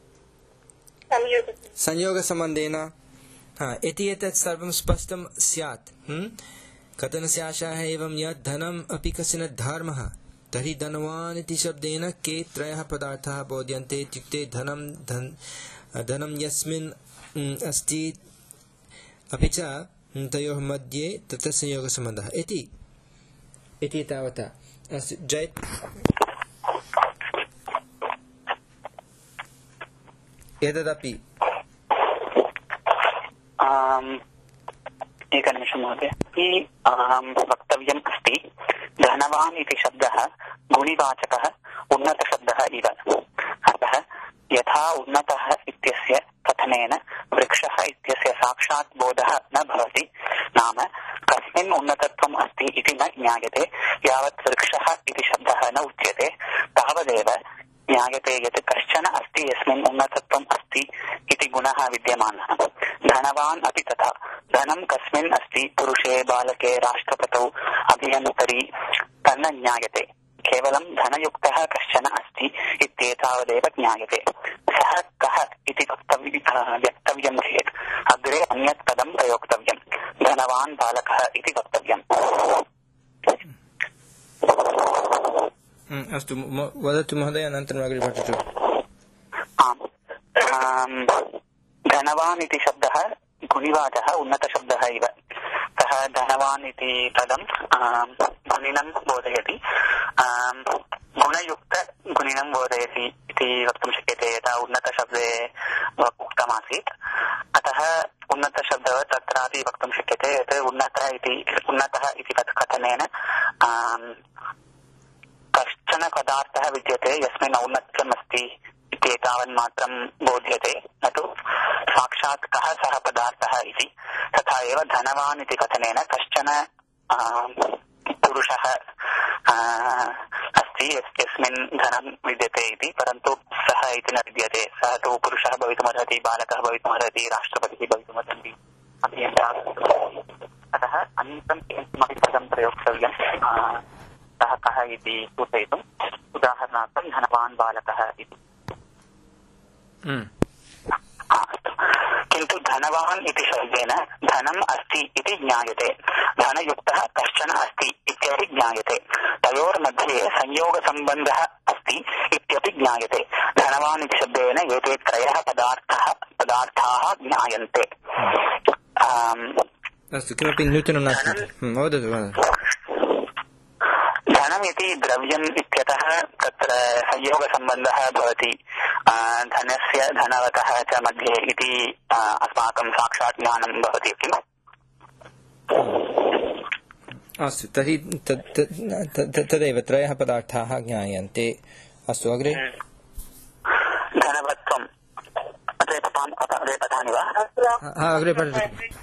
संयोगसम्बन्धेन। इति एतत् सर्वं स्पष्टं स्यात्। कथनस्य आशयः एवं यत् धनम् अपि कश्चन धर्मः, तर्हि धनवान् इति शब्देन के त्रयः पदार्थाः बोध्यन्ते इत्युक्ते धनं धन धनं यस्मिन् अस्ति अपि च तयोः मध्ये तत्र संयोगसम्बन्धः इति इति तावता अस्तु। जय एतदपि एकनिमिषं महोदय, वक्तव्यम् अस्ति धनवान् इति शब्दः गुणिवाचकः उन्नतशब्दः इव। अतः यथा उन्नतः इत्यस्य कथनेन वृक्षः इत्यस्य साक्षात् बोधः न भवति, नाम कस्मिन् उन्नतत्वम् अस्ति इति न ज्ञायते। यावत् वृक्षः इति शब्दः न उच्यते तावदेव ज्ञायते यत् कश्चन अस्ति यस्मिन् उन्नतत्वम् अस्ति इति गुणः विद्यमानः। धनवान् अपि तथा। धनं कस्मिन् अस्ति, पुरुषे, बालके, राष्ट्रपतौ, अभियन्तरि, तन्न ज्ञायते। केवलं धनयुक्तः कश्चन अस्ति इत्येतावदेव ज्ञायते। सः कः इति वक्तव्यं चेत् अग्रे अन्यत् पदं प्रयोक्तव्यम्। धनवान् बालकः इति वक्तव्यम्। अस्तु, वदतु महोदय, अनन्तरम् अग्रे पठतु। आम्, धनवान् इति शब्दः गुणिवाचः उन्नतशब्दः इव। सः धनवान् इति पदं गुणिनं बोधयति, गुणयुक्त गुणिनं बोधयति इति वक्तुं शक्यते, यथा उन्नतशब्दे उक्तमासीत्। अतः उन्नतशब्दः तत्रापि वक्तुं शक्यते यत् उन्नतः इति उन्नतः इति कथनेन कश्चन पदार्थः विद्यते यस्मिन् औन्नत्यम् अस्ति इत्येतावन्मात्रं बोध्यते, न तु साक्षात् कः सः पदार्थः इति। तथा एव धनवान् इति कथनेन कश्चन पुरुषः अस्ति यस्मिन् धनं विद्यते इति, परन्तु सः इति न विद्यते। सः तु पुरुषः भवितुमर्हति, बालकः भवितुमर्हति, राष्ट्रपतिः भवितुमर्हति, अभियन्ता। अतः अनन्तरं किमपि पदं प्रयोक्तव्यं सः कः इति सूचयितुम्। उदाहरणार्थं धनवान् बालकः इति। किन्तु धन धनवान् इति शब्देन धनम् अस्ति इति ज्ञायते, धनयुक्तः कश्चन अस्ति इत्यपि ज्ञायते, तयोर्मध्ये संयोगसम्बन्धः अस्ति इत्यपि ज्ञायते। धनवान् इति शब्देन एते त्रयः पदार्थः पदार्थाः ज्ञायन्ते। अस्तु, किमपि नूतनं नास्ति, वदतु वदतु। धनमिति द्रव्यम् इत्यतः तत्र संयोगसम्बन्धः भवति धनस्य धनवतः च मध्ये इति अस्माकं साक्षात् ज्ञानं भवति किम्? अस्तु, तर्हि तदेव त्रयः पदार्थाः ज्ञायन्ते। अस्तु, अग्रे। धनवत्वम् अग्रे पठामि वा? अग्रे पठतु।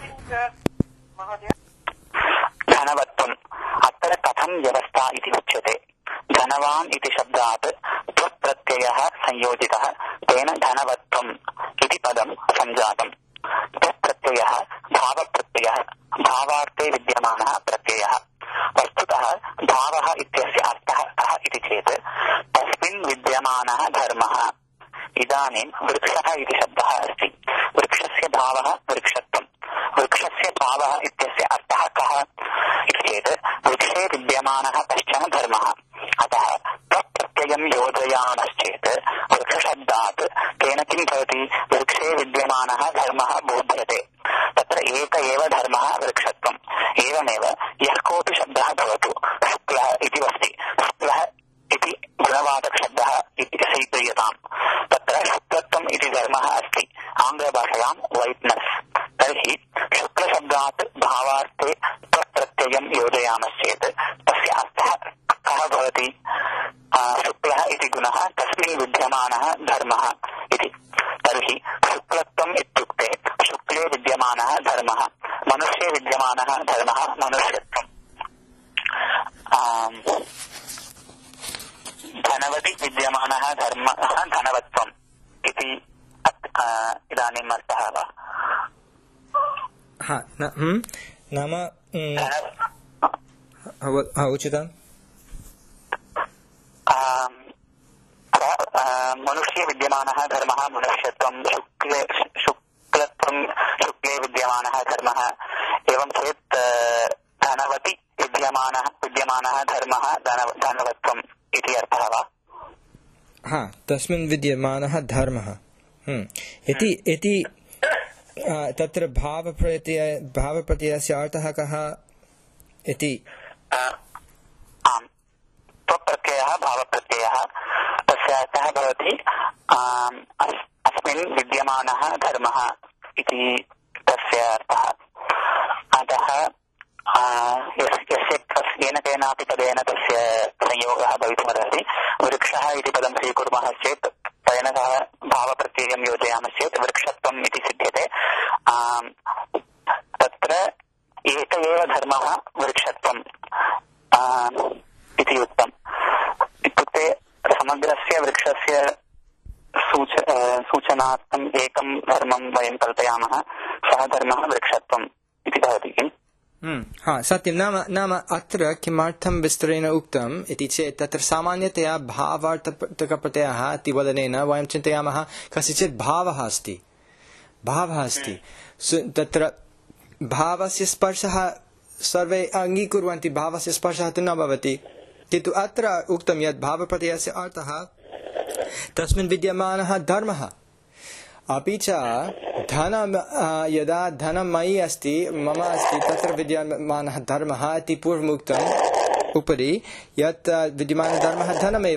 धनवत्वम् अत्र कथं व्यवस्था इति उच्यते। धनवान् इति शब्दात् त्वप्रत्ययः संयोजितः, तेन धनवत्वम् इति पदं सञ्जातम्। त्वप्रत्ययः भावप्रत्ययः, भावार्थे विद्यमानः प्रत्ययः। वस्तुतः भावः इत्यस्य अर्थः कः इति चेत् तस्मिन् विद्यमानः धर्मः। इदानीं वृक्षः इति शब्दः अस्ति, वृक्षस्य भावः वृक्षत्वम्। वृक्षस्य भावः इत्यस्य अर्थः कः इति चेत् वृक्षे विद्यमानः कश्चन धर्मः। अतः तत्प्रत्ययं योजयामश्चेत् वृक्षशब्दात् तेन किं भवति? वृक्षे विद्यमानः धर्मः बोध्यते। तत्र एक एव धर्मः वृक्षत्वम्। एवमेव यः कोऽपि शब्दः भवतु, शुक्लः इति अस्ति, शुक्लः इति गुणवाचकशब्दः इति स्वीक्रियताम्। तत्र शुक्लत्वम् इति धर्मः अस्ति, आङ्ग्लभाषायां वैट्नेस्। तर्हि शुक्लशब्दात् भावार्थे तत्प्रत्ययं योजयामश्चेत् तस्य अर्थः कः भवति? शुक्लः इति गुणः तस्मिन् विद्यमानः धर्मः इति। तर्हि शुक्लत्वम् इत्युक्ते शुक्ले विद्यमानः धर्मः, मनुष्ये विद्यमानः धर्मः मनुष्यत्वम्। धनवति विद्यमानः धर्मः धनवत्वम् इति इदानीम् अर्थः वा? नाम उचितम्। मनुष्ये विद्यमानः धर्मः मनुष्यत्वं, शुक्ले शुक्लत्वं शुक्ले विद्यमानः धर्मः। एवं चेत् धनवति विद्यमानः विद्यमानः धर्मः धनवत्वम् इति अर्थः वा? हा, तस्मिन् विद्यमानः धर्मः इति इति तत्र भावप्रत्यय भावप्रत्ययस्य अर्थः कः इति? आम्, त्वप्रत्ययः भावप्रत्ययः, तस्य अर्थः भवति अस्मिन् विद्यमानः धर्मः इति तस्य अर्थः। अतः यस्य येन केनापि पदेन तस्य संयोगः भवितुमर्हति। वृक्षः इति पदं स्वीकुर्मः चेत् तेन सह भावप्रत्ययं योजयामश्चेत् वृक्षत्वम् इति सिद्ध्यते। तत्र एक एव धर्मः वृक्षत्वम् इति उक्तम्। इत्युक्ते समग्रस्य वृक्षस्य सूच सूचनार्थम् एकं धर्मं वयं कल्पयामः, सः धर्मः वृक्षत्वम् इति भवति किम्? हा, सत्यं। नाम नाम अत्र किमर्थं विस्तरेण उक्तम् इति चेत् तत्र सामान्यतया भावार्थकप्रत्ययः इति वदनेन वयं चिन्तयामः कस्यचित् भावः अस्ति भावः अस्ति तत्र भावस्य स्पर्शः सर्वे अङ्गीकुर्वन्ति, भावस्य स्पर्शः तु न भवति। किन्तु अत्र उक्तं यत् भावप्रत्ययस्य अर्थः तस्मिन् विद्यमानः धर्मः। अपि च धनं यदा धनं मयि अस्ति, मम अस्ति, तत्र विद्यमानः धर्मः इति पूर्वमुक्तम् उपरि यत् विद्यमानः धर्मः धनमेव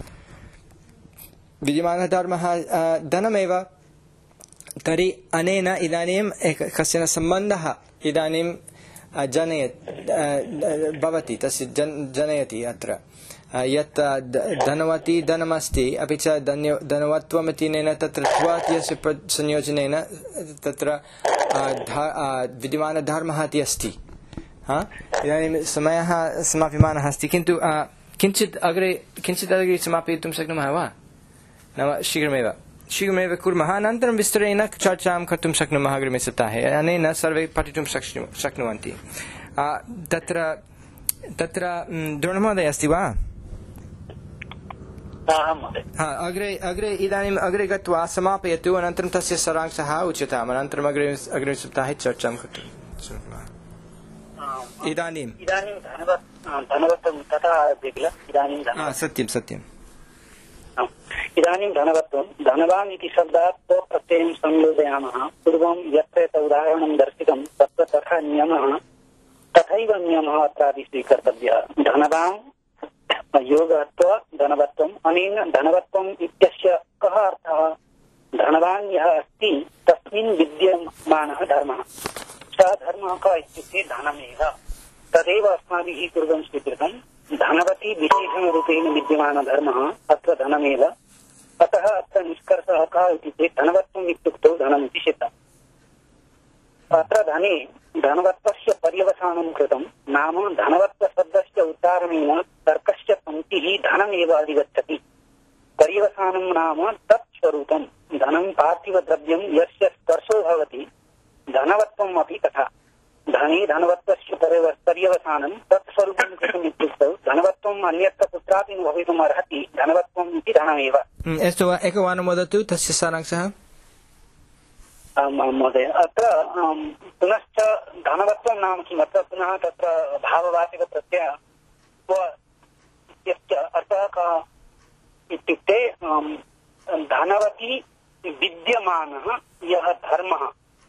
विद्यमानः धर्मः धनमेव। तर्हि अनेन इदानीं कश्चन सम्बन्धः इदानीं जनयत् भवति, तस्य जन जनयति अत्र यत् धनवती धनमस्ति, अपि च धनवत्वमित्यनेन तत्र त्वस्य संयोजनेन तत्र विद्यमानधर्मः इति अस्ति। हा, इदानीं समयः समाप्यमानः अस्ति, किन्तु किञ्चित् अग्रे किञ्चित् अग्रे समापयितुं शक्नुमः वा? नाम शीघ्रमेव शीघ्रमेव कुर्मः, अनन्तरं विस्तरेण चर्चां कर्तुं शक्नुमः अग्रिमे सप्ताहे। अनेन सर्वे पठितुं शक्नुवन्ति। तत्र तत्र द्रोणमहोदय अस्ति वा? हा अग्रे अग्रे इदानीम् अग्रे गत्वा समापयतु अनन्तरं तस्य सारांशः उच्यताम् अनन्तरम् अग्रे अग्रिमे सप्ताहे चर्चां कुर्मः। इदानीम् इदानीं धनवत्वं तथा किल इदानीं सत्यं सत्यम् इदानीं धनवत्वं धनवान् इति शब्दात् प्रत्ययं संयोजयामः। पूर्वं यत्र यत्र उदाहरणं दर्शितं तत्र तथा नियमः तथैव नियमः अत्रापि स्वीकर्तव्यः। धनवान् योगत्व धनवत्वम् अनेन धनवत्वम् इत्यस्य कः अर्थः? धनवान् यः अस्ति तस्मिन् विद्यमानः धर्मः। सः धर्मः कः इत्युक्ते धनमेव। तदेव अस्माभिः पूर्वं स्वीकृतं। धनवती विशेषणरूपेण विद्यमानः धर्मः अत्र धनमेव। अतः अत्र निष्कर्षः कः इति चेत् धनवत्वम् इत्युक्तौ धनमिति सिद्धम्। अत्र धने धनवत्वस्य पर्यवसानं कृतं। नाम धनवत्वशब्दस्य उच्चारणेन तर्कस्य पङ्क्तिः धनमेव अधिगच्छति। पर्यवसानं नाम तत् स्वरूपं धनं पार्थिवद्रव्यं यस्य स्पर्शो भवति धनवत्वम् अपि तथा। धने धनवत्वस्य पर्यवसानं तत् स्वरूपं कृतम् इत्युक्तौ धनवत्वम् अन्यत्र कुत्रापि न भवितुम् अर्हति। धनवत्वम् इति धनमेव। अस्तु एकवारं वदतु तस्य सारांशः। महोदय अत्र पुनश्च धनवत्वं नाम किम्? अत्र पुनः तत्र भाववाचकप्रत्ययः इत्यस्य अर्थः कः इत्युक्ते धनवती विद्यमानः यः धर्मः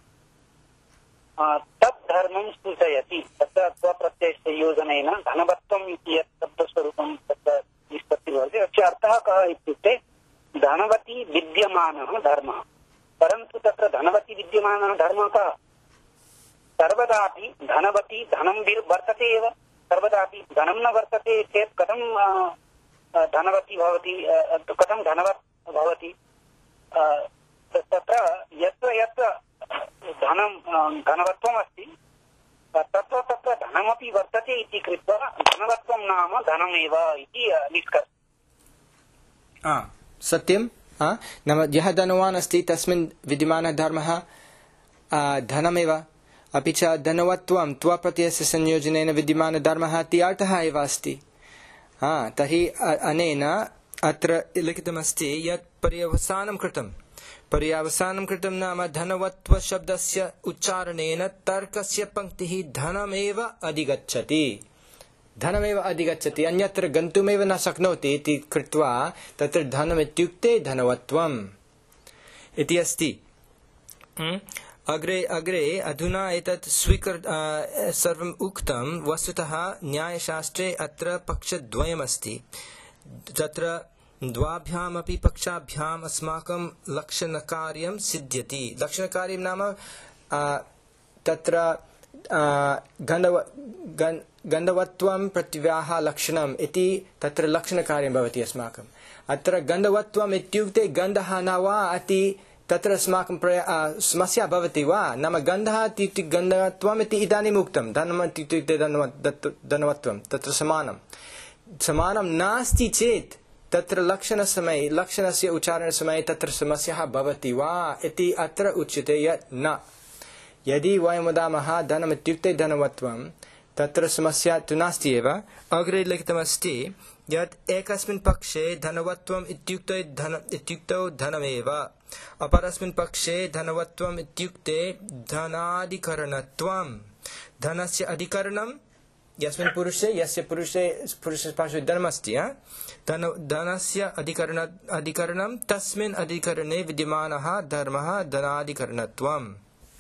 तत् धर्मं सूचयति। तत्र स्वप्रत्ययस्य योजनेन धनवत्वम् इति यत् शब्दस्वरूपं तत्र निष्पत्तिः भवति तस्य अर्थः कः इत्युक्ते धनवती विद्यमानः धर्मः। परन्तु तत्र धनवती विद्यमानः धर्मः कः? सर्वदापि धनवती धनं वर्तते एव। सर्वदापि धनं न वर्तते चेत् कथं धनवती भवति? कथं धनवत् भवति? तत्र यत्र यत्र धनं धनवत्वम् अस्ति तत्र तत्र धनमपि वर्तते इति कृत्वा धनवत्वं नाम धनमेव इति निष्कर्षः। सत्यं नाम यः धनवान् अस्ति तस्मिन् विद्यमानः धर्मः धनमेव। अपि च धनवत्वं त्वप्रत्ययस्य संयोजनेन विद्यमानः धर्मः इति अर्थः एव अस्ति। हा तर्हि अनेन अत्र लिखितमस्ति यत् पर्यवसानं कृतं पर्यवसानं कृतं नाम धनवत्वशब्दस्य उच्चारणेन तर्कस्य पङ्क्तिः धनमेव अधिगच्छति। धनमेव अधिगच्छति अन्यत्र गन्तुमेव न शक्नोति इति कृत्वा तत्र धनम् इत्युक्ते धनवत्वम् इति अस्ति। अग्रे अग्रे अधुना एतत् स्वीकृत सर्वम् उक्तं। वस्तुतः न्यायशास्त्रे अत्र पक्षद्वयमस्ति। तत्र द्वाभ्यामपि पक्षाभ्याम् अस्माकं लक्षणकार्यं सिद्ध्यति। लक्षणकार्यं नाम तत्र गन्धव गन्धवत्वं पृथिव्याः लक्षणम् इति तत्र लक्षणकार्यं भवति अस्माकम्। अत्र गन्धवत्वम् इत्युक्ते गन्धः न वा इति तत्र अस्माकं समस्या भवति वा? नाम गन्धः इत्युक्ते गन्धवत्वम् इति इदानीम् उक्तं। धनम् इत्युक्ते धनवत्वं तत्र समानं समानं नास्ति चेत् तत्र लक्षणसमये लक्षणस्य उच्चारणसमये तत्र समस्या भवति वा इति अत्र उच्यते यत् न। यदि वयं वदामः धनम् इत्युक्ते धनवत्वं तत्र समस्या तु नास्ति एव। अग्रे लिखितमस्ति यत् एकस्मिन् पक्षे धनवत्वम् इत्युक्ते धन इत्युक्तौ धनमेव। अपरस्मिन् पक्षे धनवत्वम् इत्युक्ते धनाधिकरणत्वं। धनस्य अधिकरणं यस्मिन् पुरुषे यस्य पुरुषे पुरुषस्य पार्श्वे धनमस्ति धन धनस्य अधिकरण अधिकरणं तस्मिन् अधिकरणे विद्यमानः धर्मः धनाधिकरणत्वम्।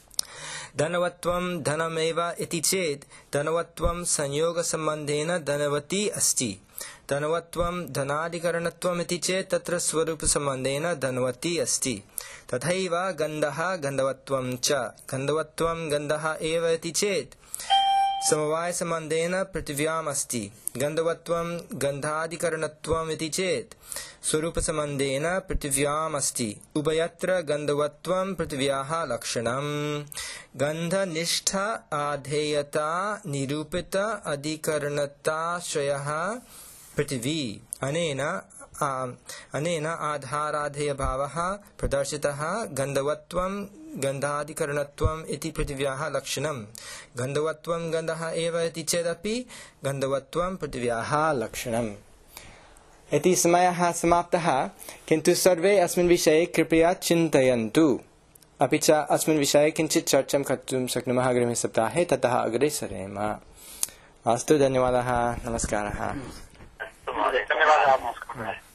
धनवत्वं धनमेव इति चेत् धनवत्वं संयोगसम्बन्धेन धनवती अस्ति। धनवत्वं धनाधिकरणत्वम् इति चेत् तत्र स्वरूपसम्बन्धेन धनवती अस्ति। तथैव गन्धः गन्धवत्वं च। गन्धवत्वं गन्धः एव इति चेत् समवायसम्बन्धेन पृथिव्याम् अस्ति। गन्धवत्वं गन्धाधिकरणत्वम् इति चेत् स्वरूपसम्बन्धेन पृथिव्याम् अस्ति। उभयत्र गन्धवत्वं पृथिव्याः लक्षणम्। गन्धनिष्ठ आधेयता निरूपित अधिकरणताश्रयः पृथिवी। अनेन अनेन आधाराधेयभावः प्रदर्शितः। गन्धवत्वं गन्धाधिकरणत्वम् इति पृथिव्याः लक्षणम्। गन्धवत्वं गन्धः एव इति चेदपि गन्धवत्वं पृथिव्याः लक्षणम्। इति समयः समाप्तः, किन्तु सर्वे अस्मिन् विषये कृपया चिन्तयन्तु। अपि च अस्मिन् विषये किञ्चित् चर्चां कर्तुं शक्नुमः अग्रिमे सप्ताहे, ततः अग्रे सरेम। अस्तु, धन्यवादः, नमस्कारः। धन्यवादः।